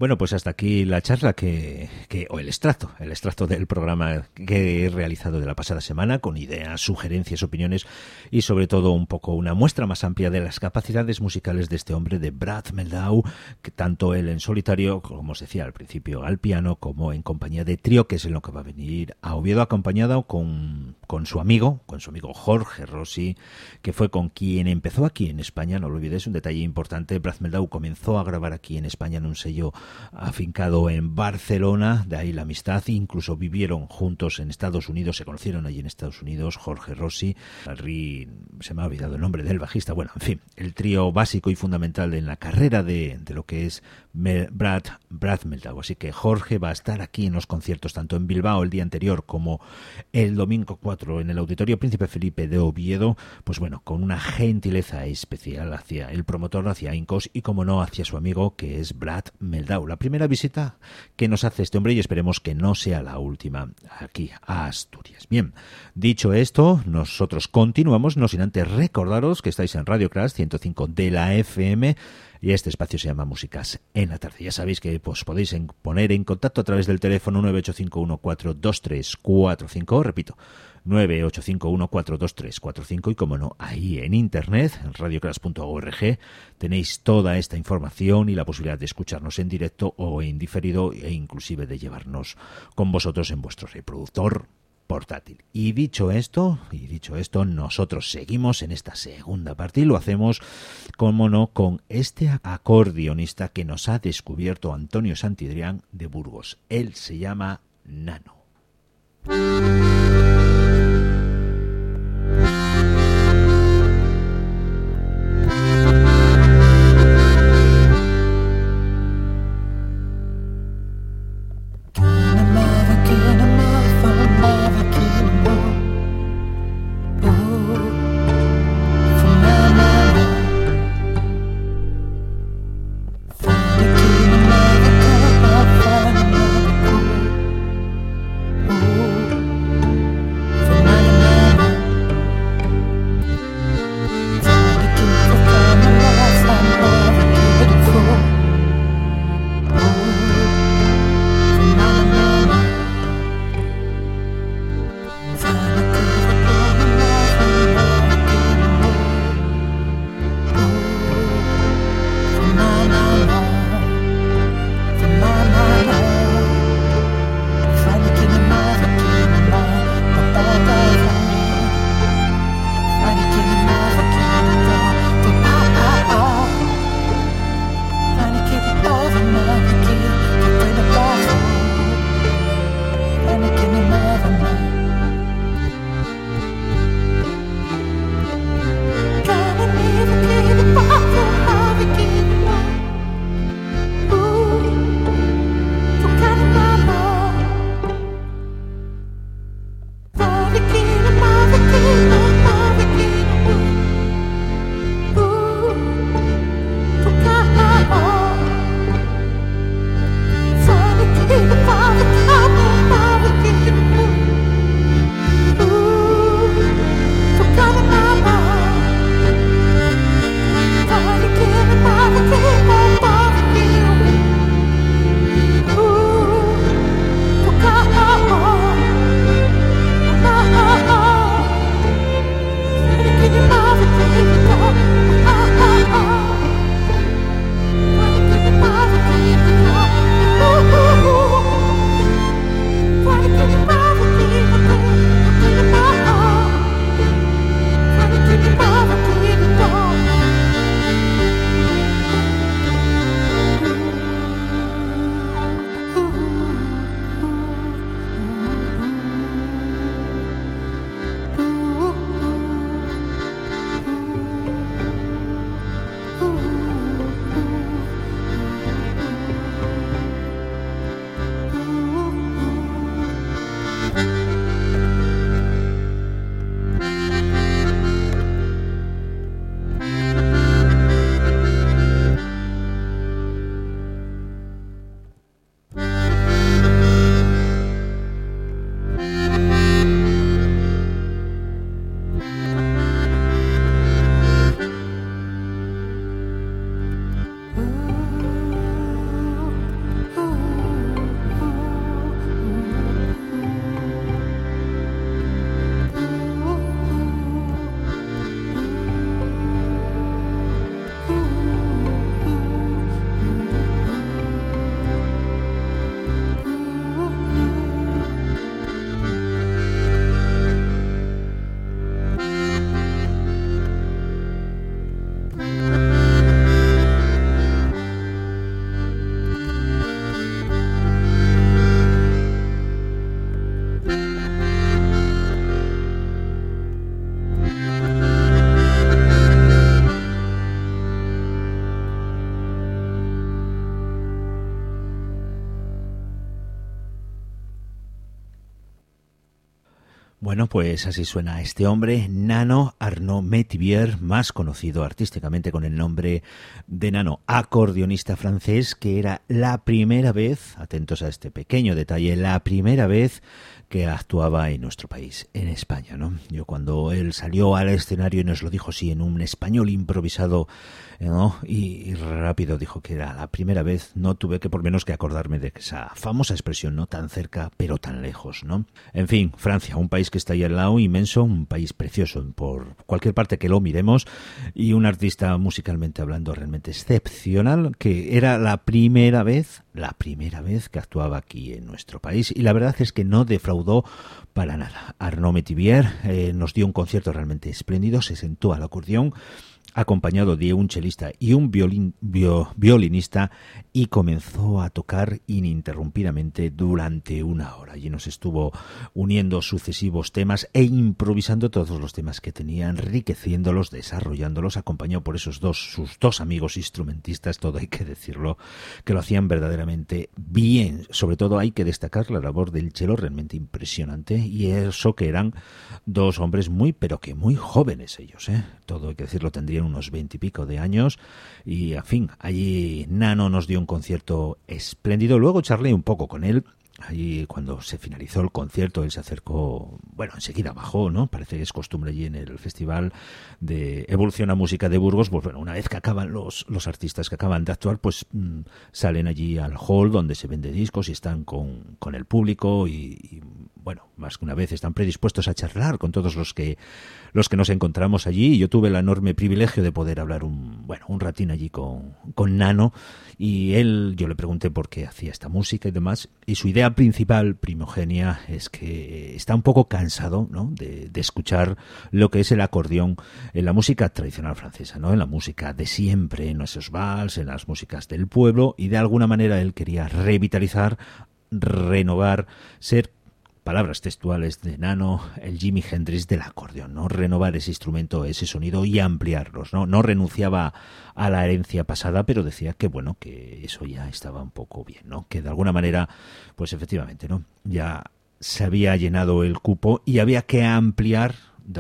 Bueno, pues hasta aquí la charla o el extracto del programa que he realizado de la pasada semana, con ideas, sugerencias, opiniones y sobre todo un poco una muestra más amplia de las capacidades musicales de este hombre, de Brad Mehldau, que tanto él en solitario, como os decía al principio, al piano, como en compañía de trío, que es en lo que va a venir a Oviedo, acompañado con su amigo Jorge Rossi, que fue con quien empezó aquí en España. No lo olvidéis, un detalle importante: Brad Mehldau comenzó a grabar aquí en España en un sello afincado en Barcelona, de ahí la amistad. Incluso vivieron juntos en Estados Unidos, se conocieron allí en Estados Unidos. Jorge Rossi, se me ha olvidado el nombre del bajista, bueno, en fin, el trío básico y fundamental en la carrera de lo que es Brad Mehldau. Así que Jorge va a estar aquí en los conciertos, tanto en Bilbao el día anterior como el domingo 4 en el Auditorio Príncipe Felipe de Oviedo, pues bueno, con una gentileza especial hacia el promotor, hacia Incos y, como no, hacia su amigo, que es Brad Mehldau. La primera visita que nos hace este hombre, y esperemos que no sea la última, aquí a Asturias. Bien, dicho esto, nosotros continuamos, no sin antes recordaros que estáis en Radio Crash 105 de la FM, y este espacio se llama Músicas en la Tarde. Ya sabéis que pues podéis poner en contacto a través del teléfono 985142345, repito, 985142345, y como no, ahí en internet, en radioclass.org, tenéis toda esta información y la posibilidad de escucharnos en directo o en diferido, e inclusive de llevarnos con vosotros en vuestro reproductor portátil. Y dicho esto, nosotros seguimos en esta segunda parte, y lo hacemos, como no, con este acordeonista que nos ha descubierto Antonio Santidrián de Burgos. Él se llama Nano. Oh Bueno, pues así suena este hombre, Nano Arnaud Métivier, más conocido artísticamente con el nombre de Nano, acordeonista francés, que era la primera vez, atentos a este pequeño detalle, la primera vez que actuaba en nuestro país, en España, ¿no? Yo cuando él salió al escenario y nos lo dijo así en un español improvisado, ¿no? Y rápido dijo que era la primera vez, no tuve que por menos que acordarme de esa famosa expresión, no tan cerca pero tan lejos, ¿no? En fin, Francia, un país que está ahí al lado, inmenso, un país precioso por cualquier parte que lo miremos, y un artista musicalmente hablando realmente excepcional, que era la primera vez que actuaba aquí en nuestro país, y la verdad es que no defraudó para nada. Arnaud Métivier nos dio un concierto realmente espléndido, se sentó al acordeón acompañado de un chelista y un violinista, y comenzó a tocar ininterrumpidamente durante una hora. Allí nos estuvo uniendo sucesivos temas e improvisando todos los temas que tenía, enriqueciéndolos, desarrollándolos, acompañado por sus dos amigos instrumentistas, todo hay que decirlo, que lo hacían verdaderamente bien. Sobre todo hay que destacar la labor del chelo, realmente impresionante, y eso que eran dos hombres muy, pero que muy jóvenes ellos, todo hay que decirlo, tendrían unos 20 y pico de años, y en fin, allí Nano nos dio un concierto espléndido. Luego charlé un poco con él. Allí cuando se finalizó el concierto él se acercó, bueno, enseguida bajó, ¿no? Parece que es costumbre allí en el Festival de Evolución a Música de Burgos, pues bueno, una vez que acaban los artistas que acaban de actuar, pues salen allí al hall donde se vende discos y están con el público y bueno, más que una vez están predispuestos a charlar con todos los que nos encontramos allí. Yo tuve el enorme privilegio de poder hablar un ratín allí con Nano, y yo le pregunté por qué hacía esta música y demás, y su idea principal, primogenia, es que está un poco cansado, ¿no?, de escuchar lo que es el acordeón en la música tradicional francesa, ¿no?, en la música de siempre, en esos vals, en las músicas del pueblo, y de alguna manera él quería revitalizar, renovar, ser, palabras textuales de Nano, el Jimi Hendrix del acordeón, ¿no? Renovar ese instrumento, ese sonido y ampliarlos, ¿no? No renunciaba a la herencia pasada, pero decía que bueno, que eso ya estaba un poco bien, ¿no? Que de alguna manera, pues efectivamente, ¿no?, ya se había llenado el cupo y había que ampliar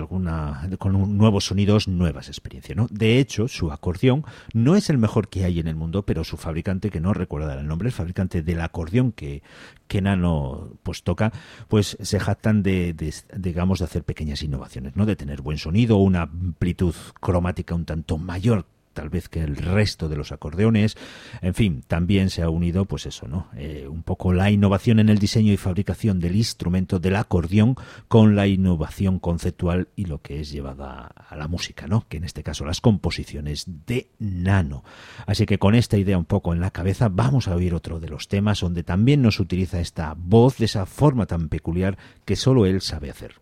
con nuevos sonidos, nuevas experiencias, ¿no? De hecho, su acordeón no es el mejor que hay en el mundo, pero su fabricante, que no recuerdo el nombre, el fabricante del acordeón que Nano pues toca, pues se jactan de hacer pequeñas innovaciones, ¿no? De tener buen sonido, una amplitud cromática un tanto mayor tal vez que el resto de los acordeones. En fin, también se ha unido, pues eso, ¿no? Un poco la innovación en el diseño y fabricación del instrumento del acordeón con la innovación conceptual y lo que es llevada a la música, ¿no? Que en este caso las composiciones de Nano. Así que con esta idea un poco en la cabeza vamos a oír otro de los temas donde también nos utiliza esta voz de esa forma tan peculiar que solo él sabe hacer.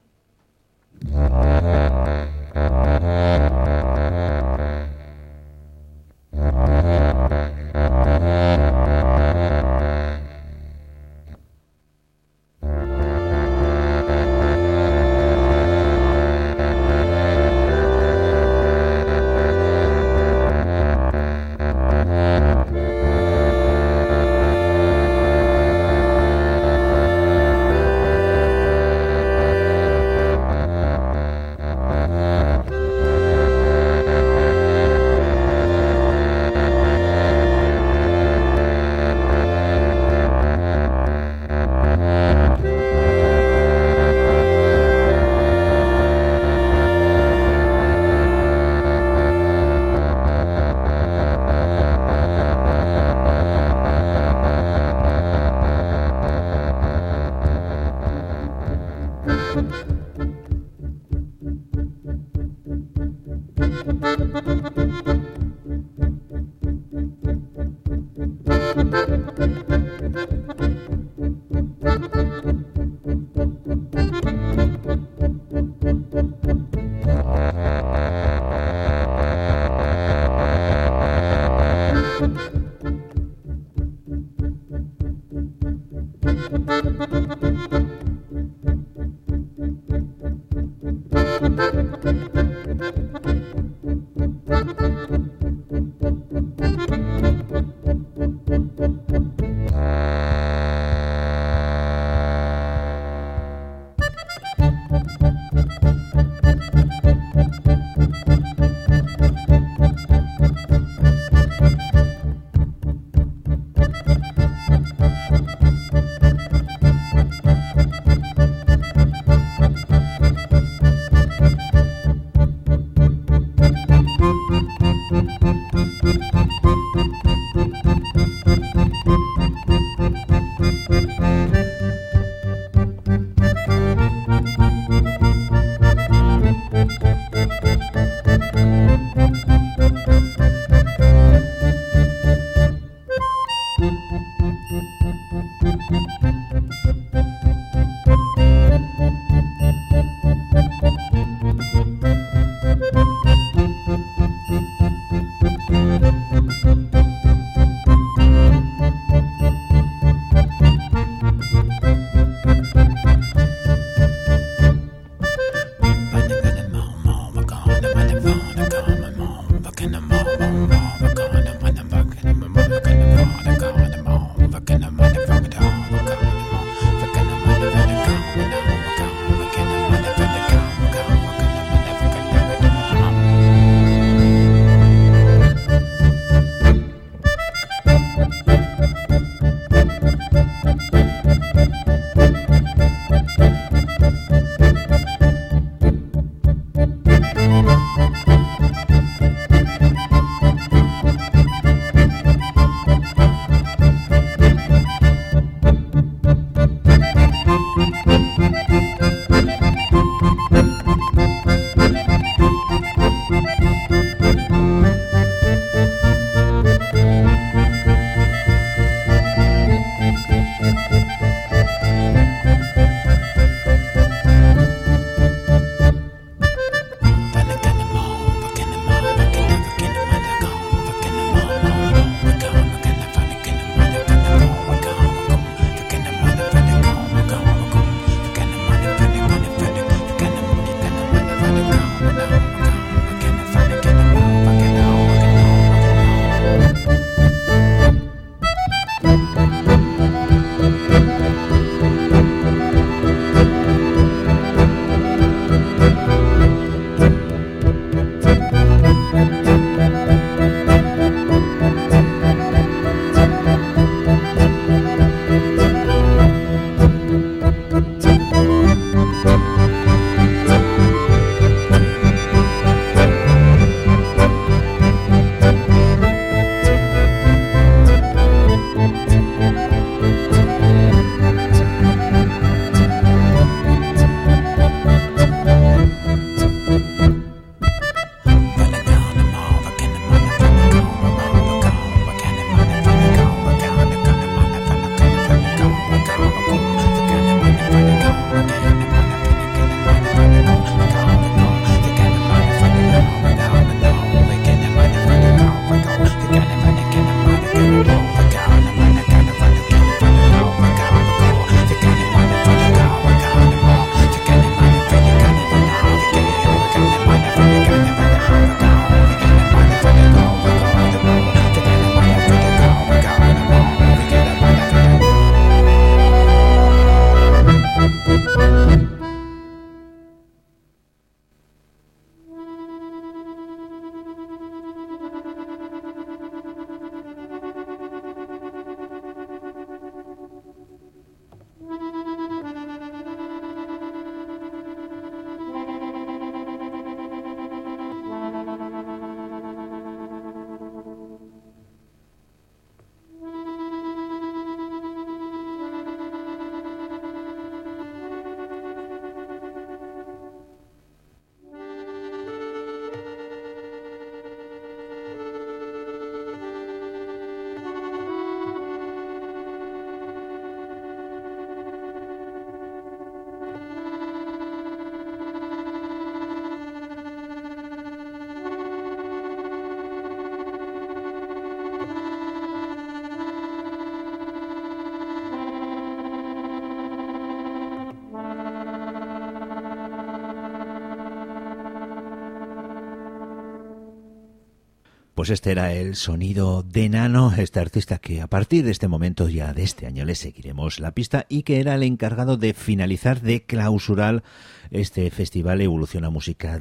Pues este era el sonido de Nano, este artista que a partir de este momento, ya de este año, le seguiremos la pista y que era el encargado de finalizar, de clausurar este Festival Evoluciona Música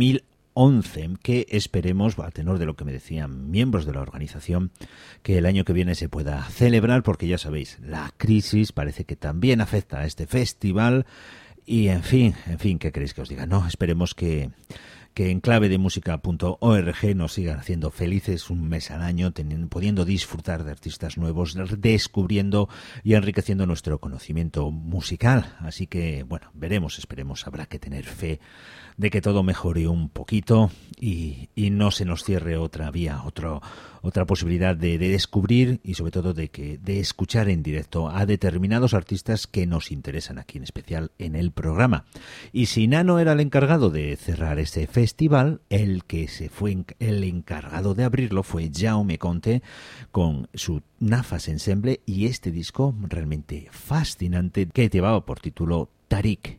2011, que esperemos, a tenor de lo que me decían miembros de la organización, que el año que viene se pueda celebrar, porque ya sabéis, la crisis parece que también afecta a este festival y en fin, ¿qué queréis que os diga? No, esperemos que que en clavedemusica.org nos sigan haciendo felices un mes al año, pudiendo disfrutar de artistas nuevos, descubriendo y enriqueciendo nuestro conocimiento musical. Así que, bueno, esperemos, habrá que tener fe de que todo mejore un poquito y no se nos cierre otra vía, otra posibilidad de descubrir y sobre todo de escuchar en directo a determinados artistas que nos interesan aquí, en especial en el programa. Y si Nano era el encargado de cerrar ese festival, el encargado de abrirlo fue Jaume Conte con su Nafas Ensemble y este disco realmente fascinante que llevaba por título Tarik.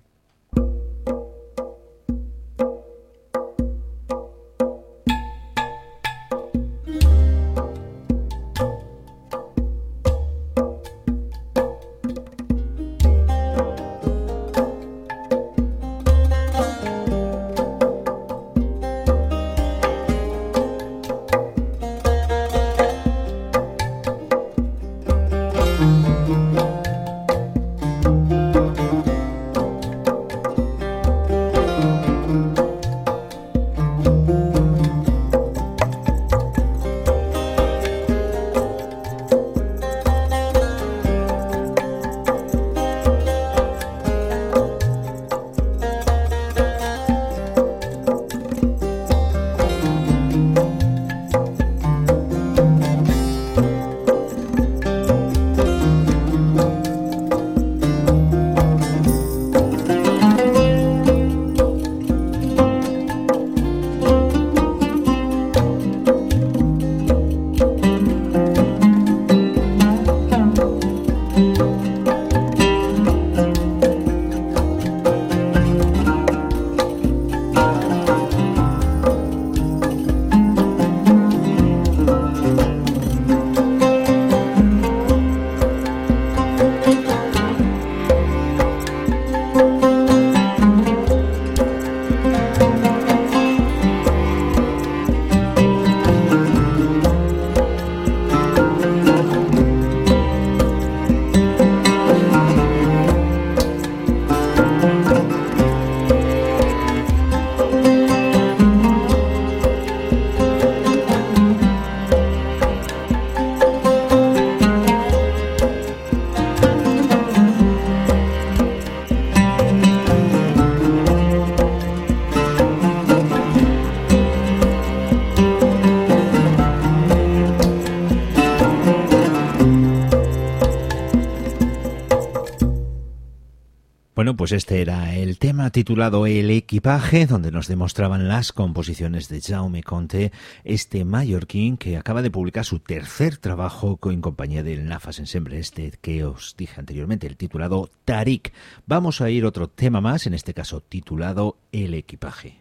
Bueno, pues este era el tema titulado El equipaje, donde nos demostraban las composiciones de Jaume Conte, este mallorquín que acaba de publicar su tercer trabajo en compañía del Nafas Ensemble, este que os dije anteriormente, el titulado Tarik. Vamos a ir otro tema más, en este caso titulado El equipaje.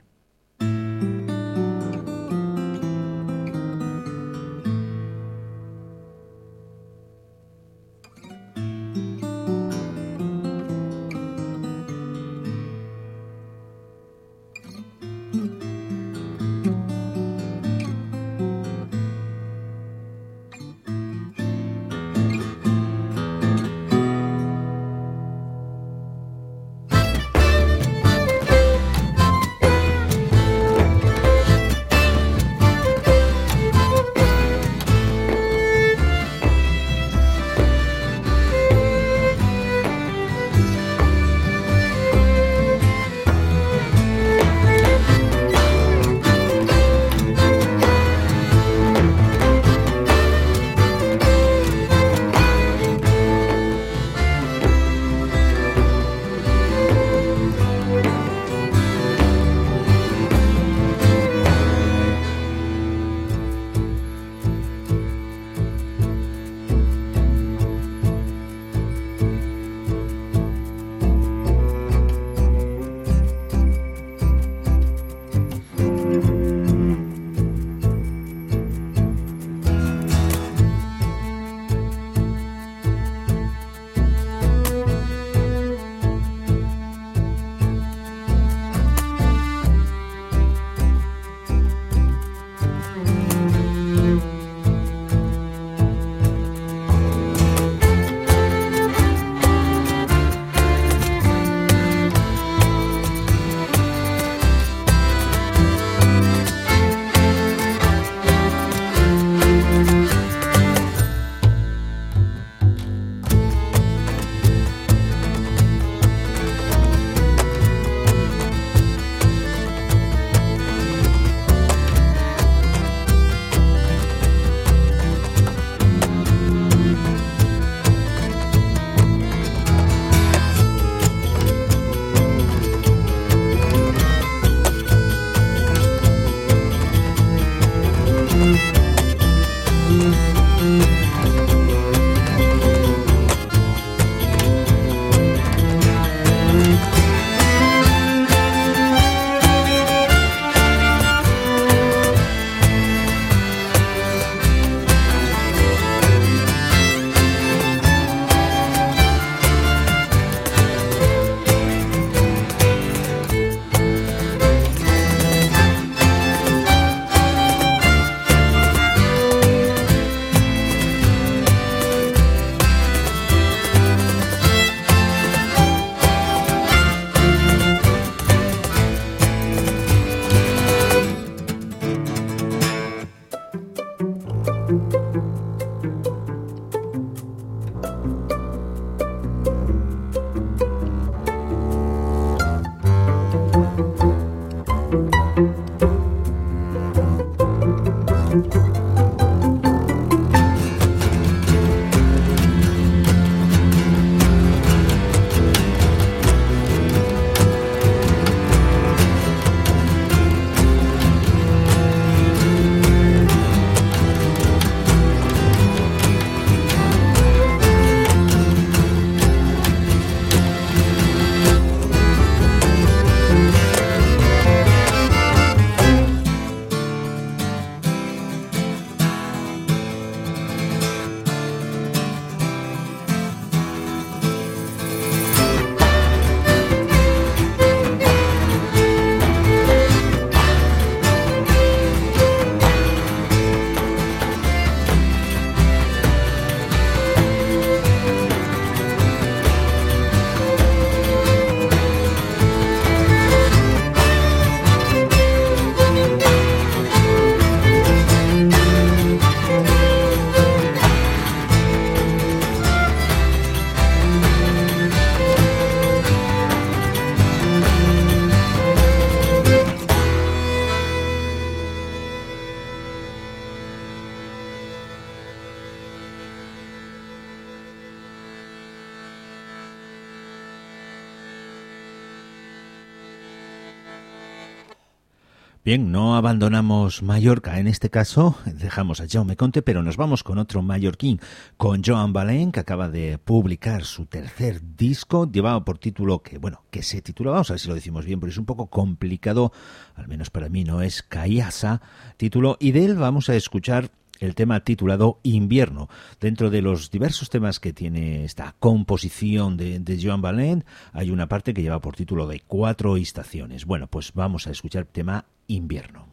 Bien, no abandonamos Mallorca en este caso, dejamos a Jaume Conte, pero nos vamos con otro mallorquín, con Joan Balaen, que acaba de publicar su tercer disco, llevado por título que se titula, vamos a ver si lo decimos bien, porque es un poco complicado, al menos para mí no es Caiasa, título, y de él vamos a escuchar el tema titulado Invierno. Dentro de los diversos temas que tiene esta composición de Joan Balaen, hay una parte que lleva por título de 4 estaciones. Bueno, pues vamos a escuchar el tema Invierno.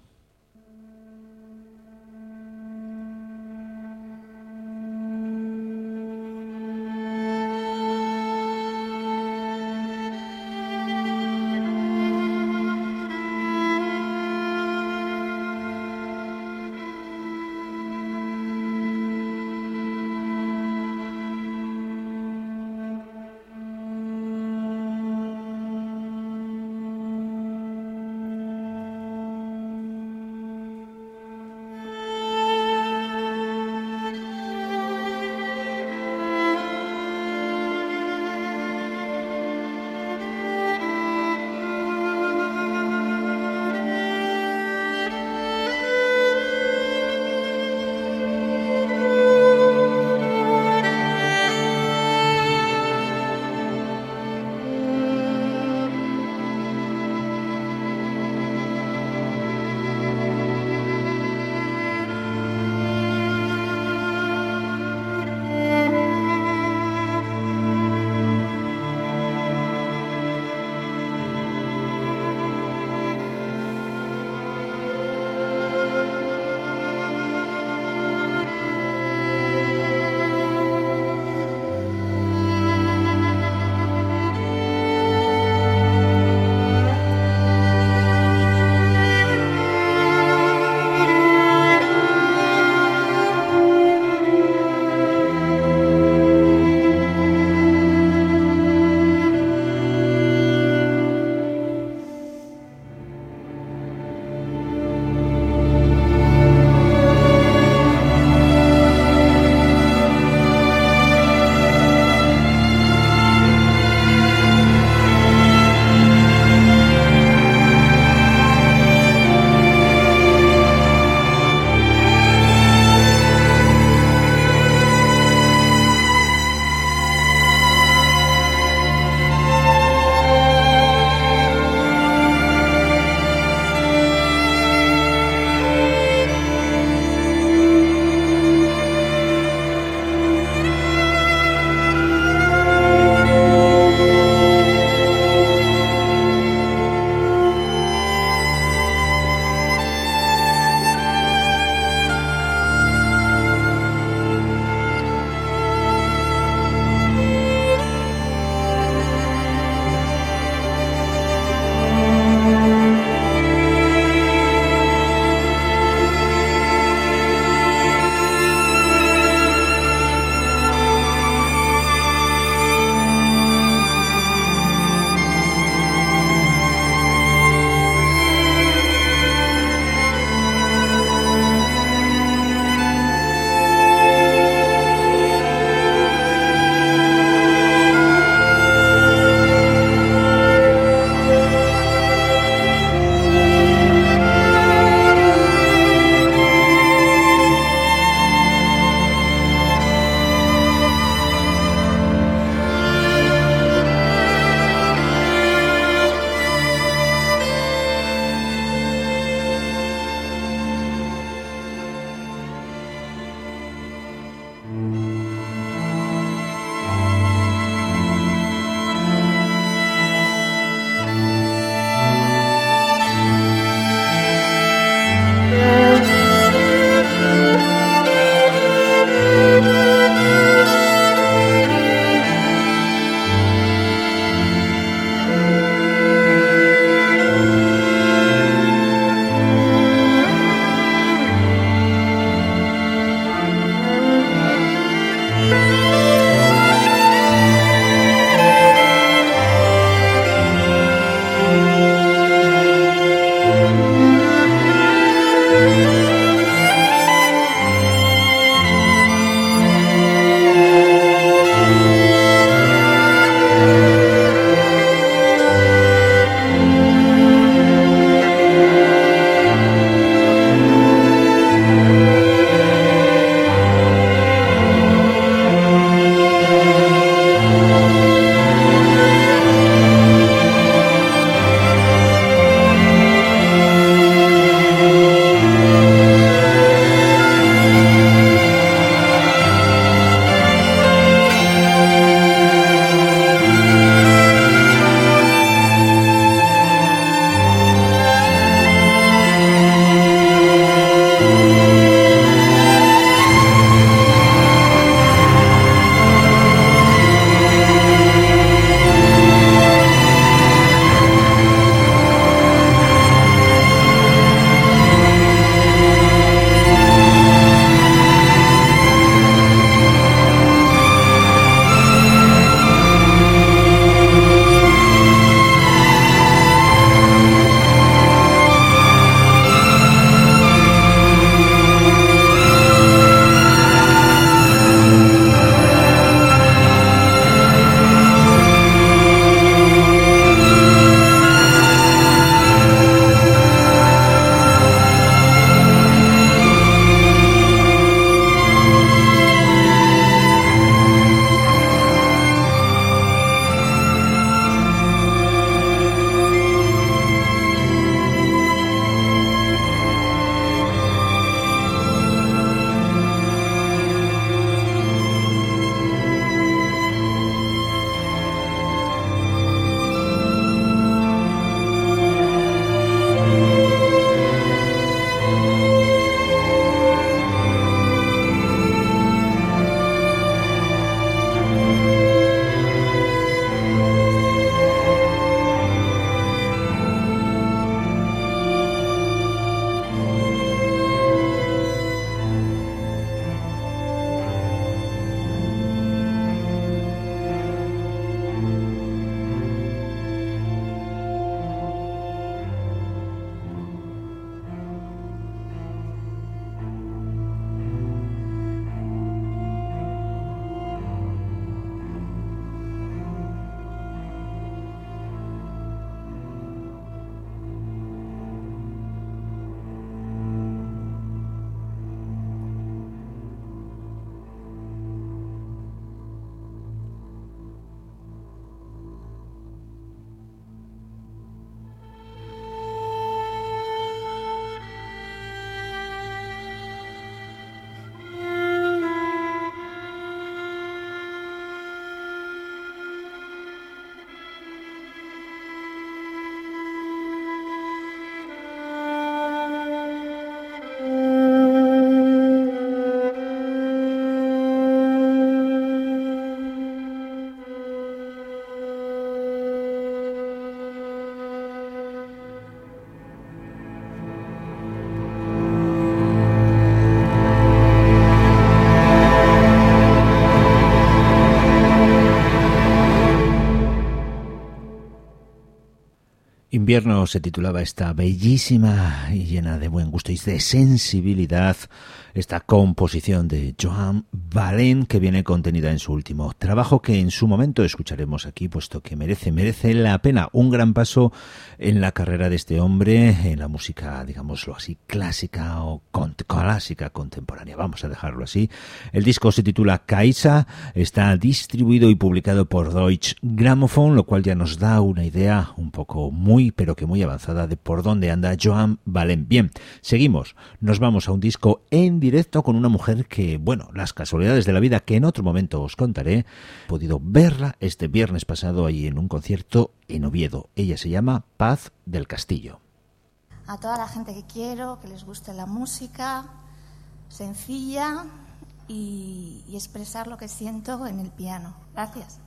Invierno se titulaba esta bellísima y llena de buen gusto y de sensibilidad esta composición de Joan Balen, que viene contenida en su último trabajo, que en su momento escucharemos aquí, puesto que merece la pena. Un gran paso en la carrera de este hombre, en la música, digámoslo así, clásica o clásica contemporánea, vamos a dejarlo así. El disco se titula Kaisa, está distribuido y publicado por Deutsche Grammophon, lo cual ya nos da una idea un poco pero que muy avanzada de por dónde anda Joan Balen. Bien, seguimos, nos vamos a un disco en directo con una mujer que, bueno, las casualidades de la vida que en otro momento os contaré, he podido verla este viernes pasado ahí en un concierto en Oviedo. Ella se llama Paz del Castillo. A toda la gente que quiero, que les guste la música sencilla y expresar lo que siento en el piano. Gracias.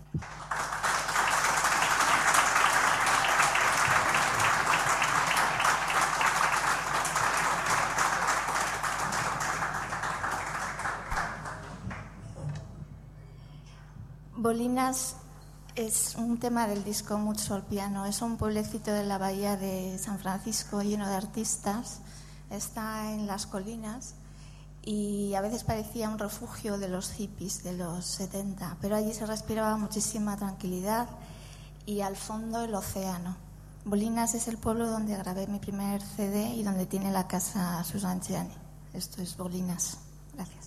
Bolinas es un tema del disco Mucho al piano. Es un pueblecito de la bahía de San Francisco lleno de artistas. Está en las colinas y a veces parecía un refugio de los hippies de los 70, pero allí se respiraba muchísima tranquilidad y al fondo el océano. Bolinas es el pueblo donde grabé mi primer CD y donde tiene la casa Susan Gianni. Esto es Bolinas. Gracias.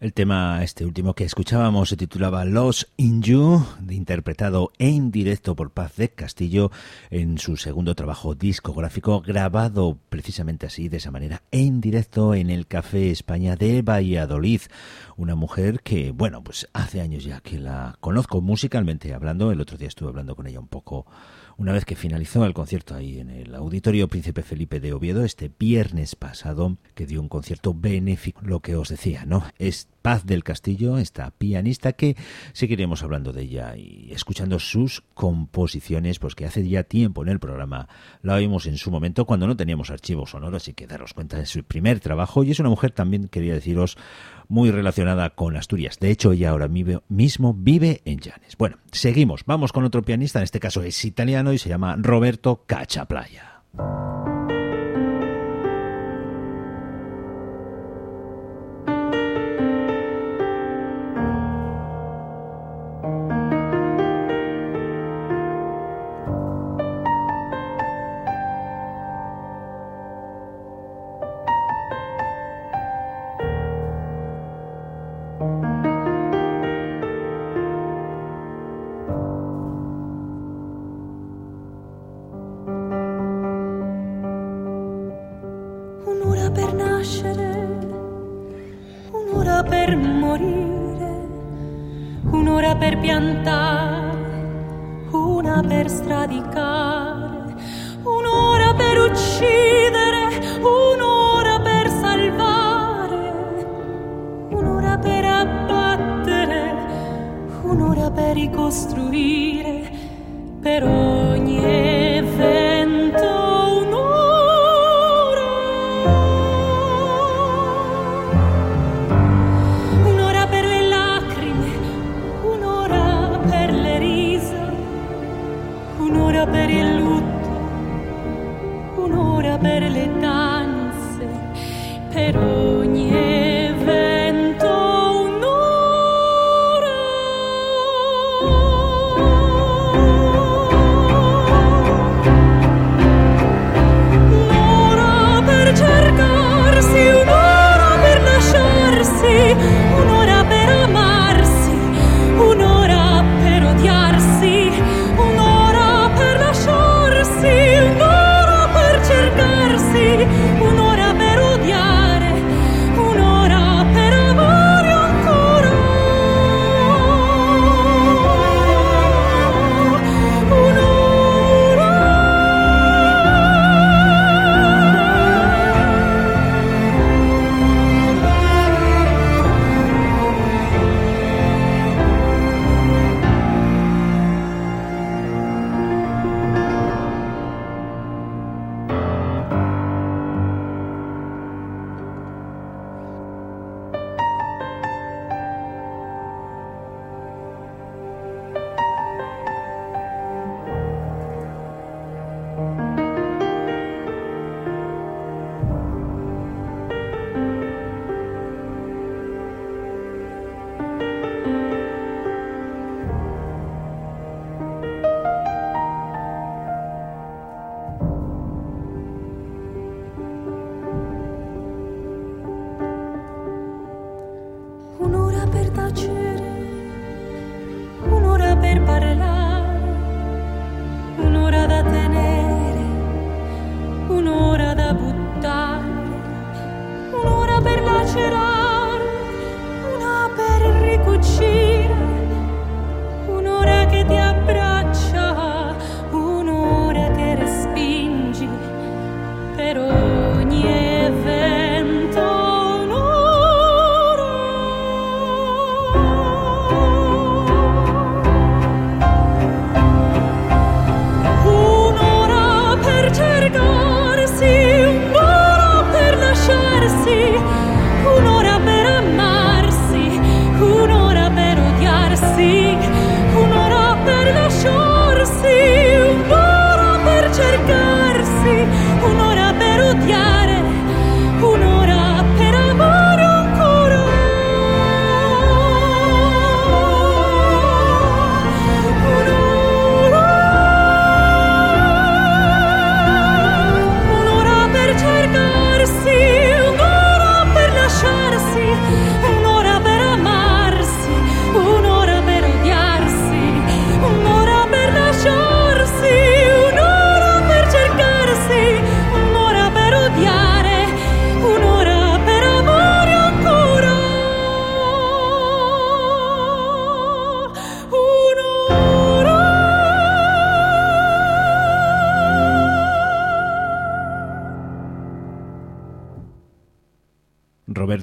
El tema este último que escuchábamos se titulaba Lost in You, interpretado en directo por Paz del Castillo en su segundo trabajo discográfico, grabado precisamente así, de esa manera, en directo en el Café España de Valladolid. Una mujer que, bueno, pues hace años ya que la conozco musicalmente hablando. El otro día estuve hablando con ella un poco una vez que finalizó el concierto ahí en el Auditorio Príncipe Felipe de Oviedo este viernes pasado, que dio un concierto benéfico. Lo que os decía, ¿no? Es Paz del Castillo, esta pianista, que seguiremos hablando de ella y escuchando sus composiciones, pues que hace ya tiempo en el programa la oímos en su momento cuando no teníamos archivos sonoros, y que daros cuenta de su primer trabajo. Y es una mujer, también quería deciros, muy relacionada con Asturias. De hecho, ella ahora mismo vive en Llanes. Bueno, seguimos. Vamos con otro pianista, en este caso es italiano y se llama Roberto Cachaplaya.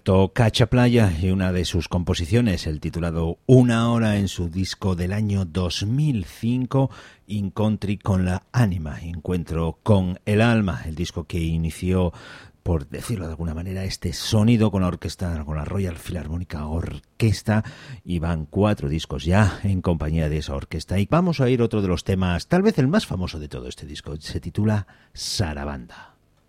Roberto Cachaplaya y una de sus composiciones, el titulado Una hora, en su disco del año 2005, Incontri con la Anima, Encuentro con el Alma, el disco que inició, por decirlo de alguna manera, este sonido con la orquesta, con la Royal Philharmonic Orquesta, y van 4 discos ya en compañía de esa orquesta. Y vamos a oír otro de los temas, tal vez el más famoso de todo este disco, se titula Sarabanda.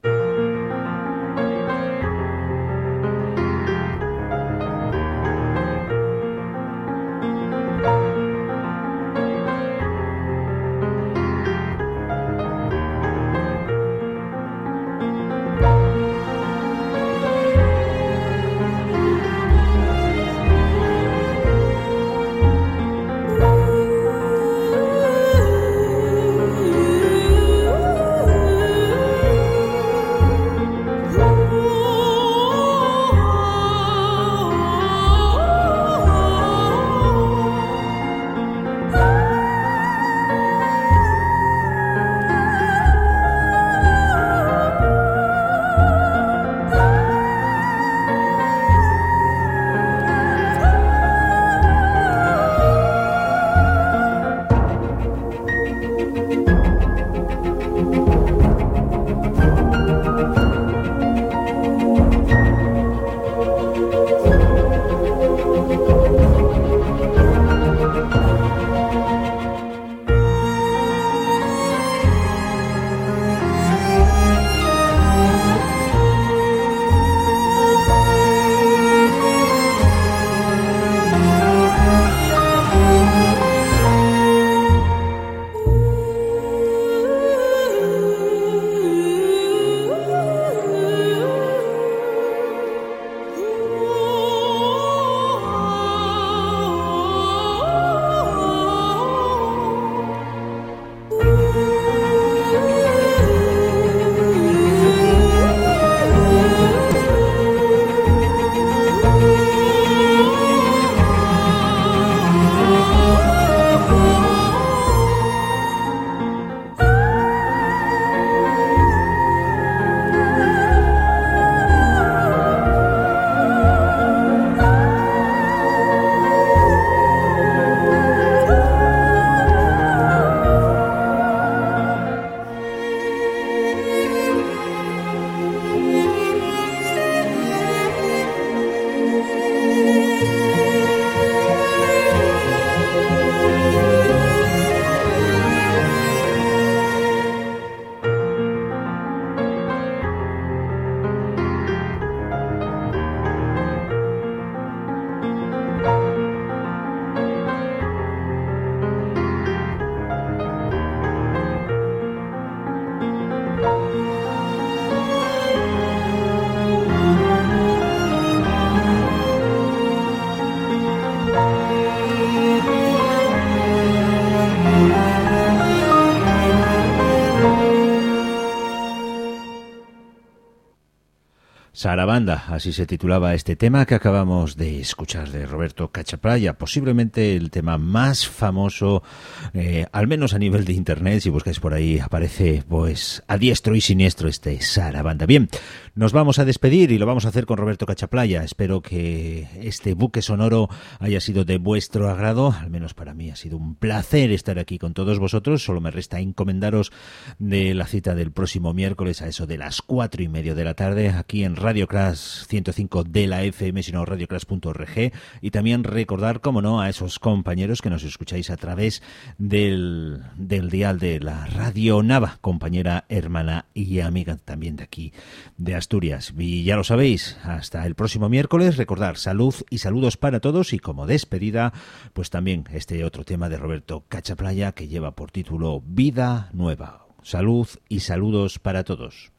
Sarabanda, así se titulaba este tema que acabamos de escuchar de Roberto Cachaplaya, posiblemente el tema más famoso, al menos a nivel de internet. Si buscáis por ahí aparece pues a diestro y siniestro este Sarabanda. Bien, nos vamos a despedir y lo vamos a hacer con Roberto Cachaplaya. Espero que este buque sonoro haya sido de vuestro agrado, al menos para mí ha sido un placer estar aquí con todos vosotros. Solo me resta encomendaros de la cita del próximo miércoles a eso de las 4:30 de la tarde aquí en Radio Crash 105 de la FM, sino radiocrash.org, y también recordar, como no, a esos compañeros que nos escucháis a través del dial de la Radio Nava, compañera, hermana y amiga también de aquí de Asturias. Y ya lo sabéis, hasta el próximo miércoles. Recordar, salud y saludos para todos, y como despedida, pues también este otro tema de Roberto Cachaplaya que lleva por título Vida Nueva. Salud y saludos para todos.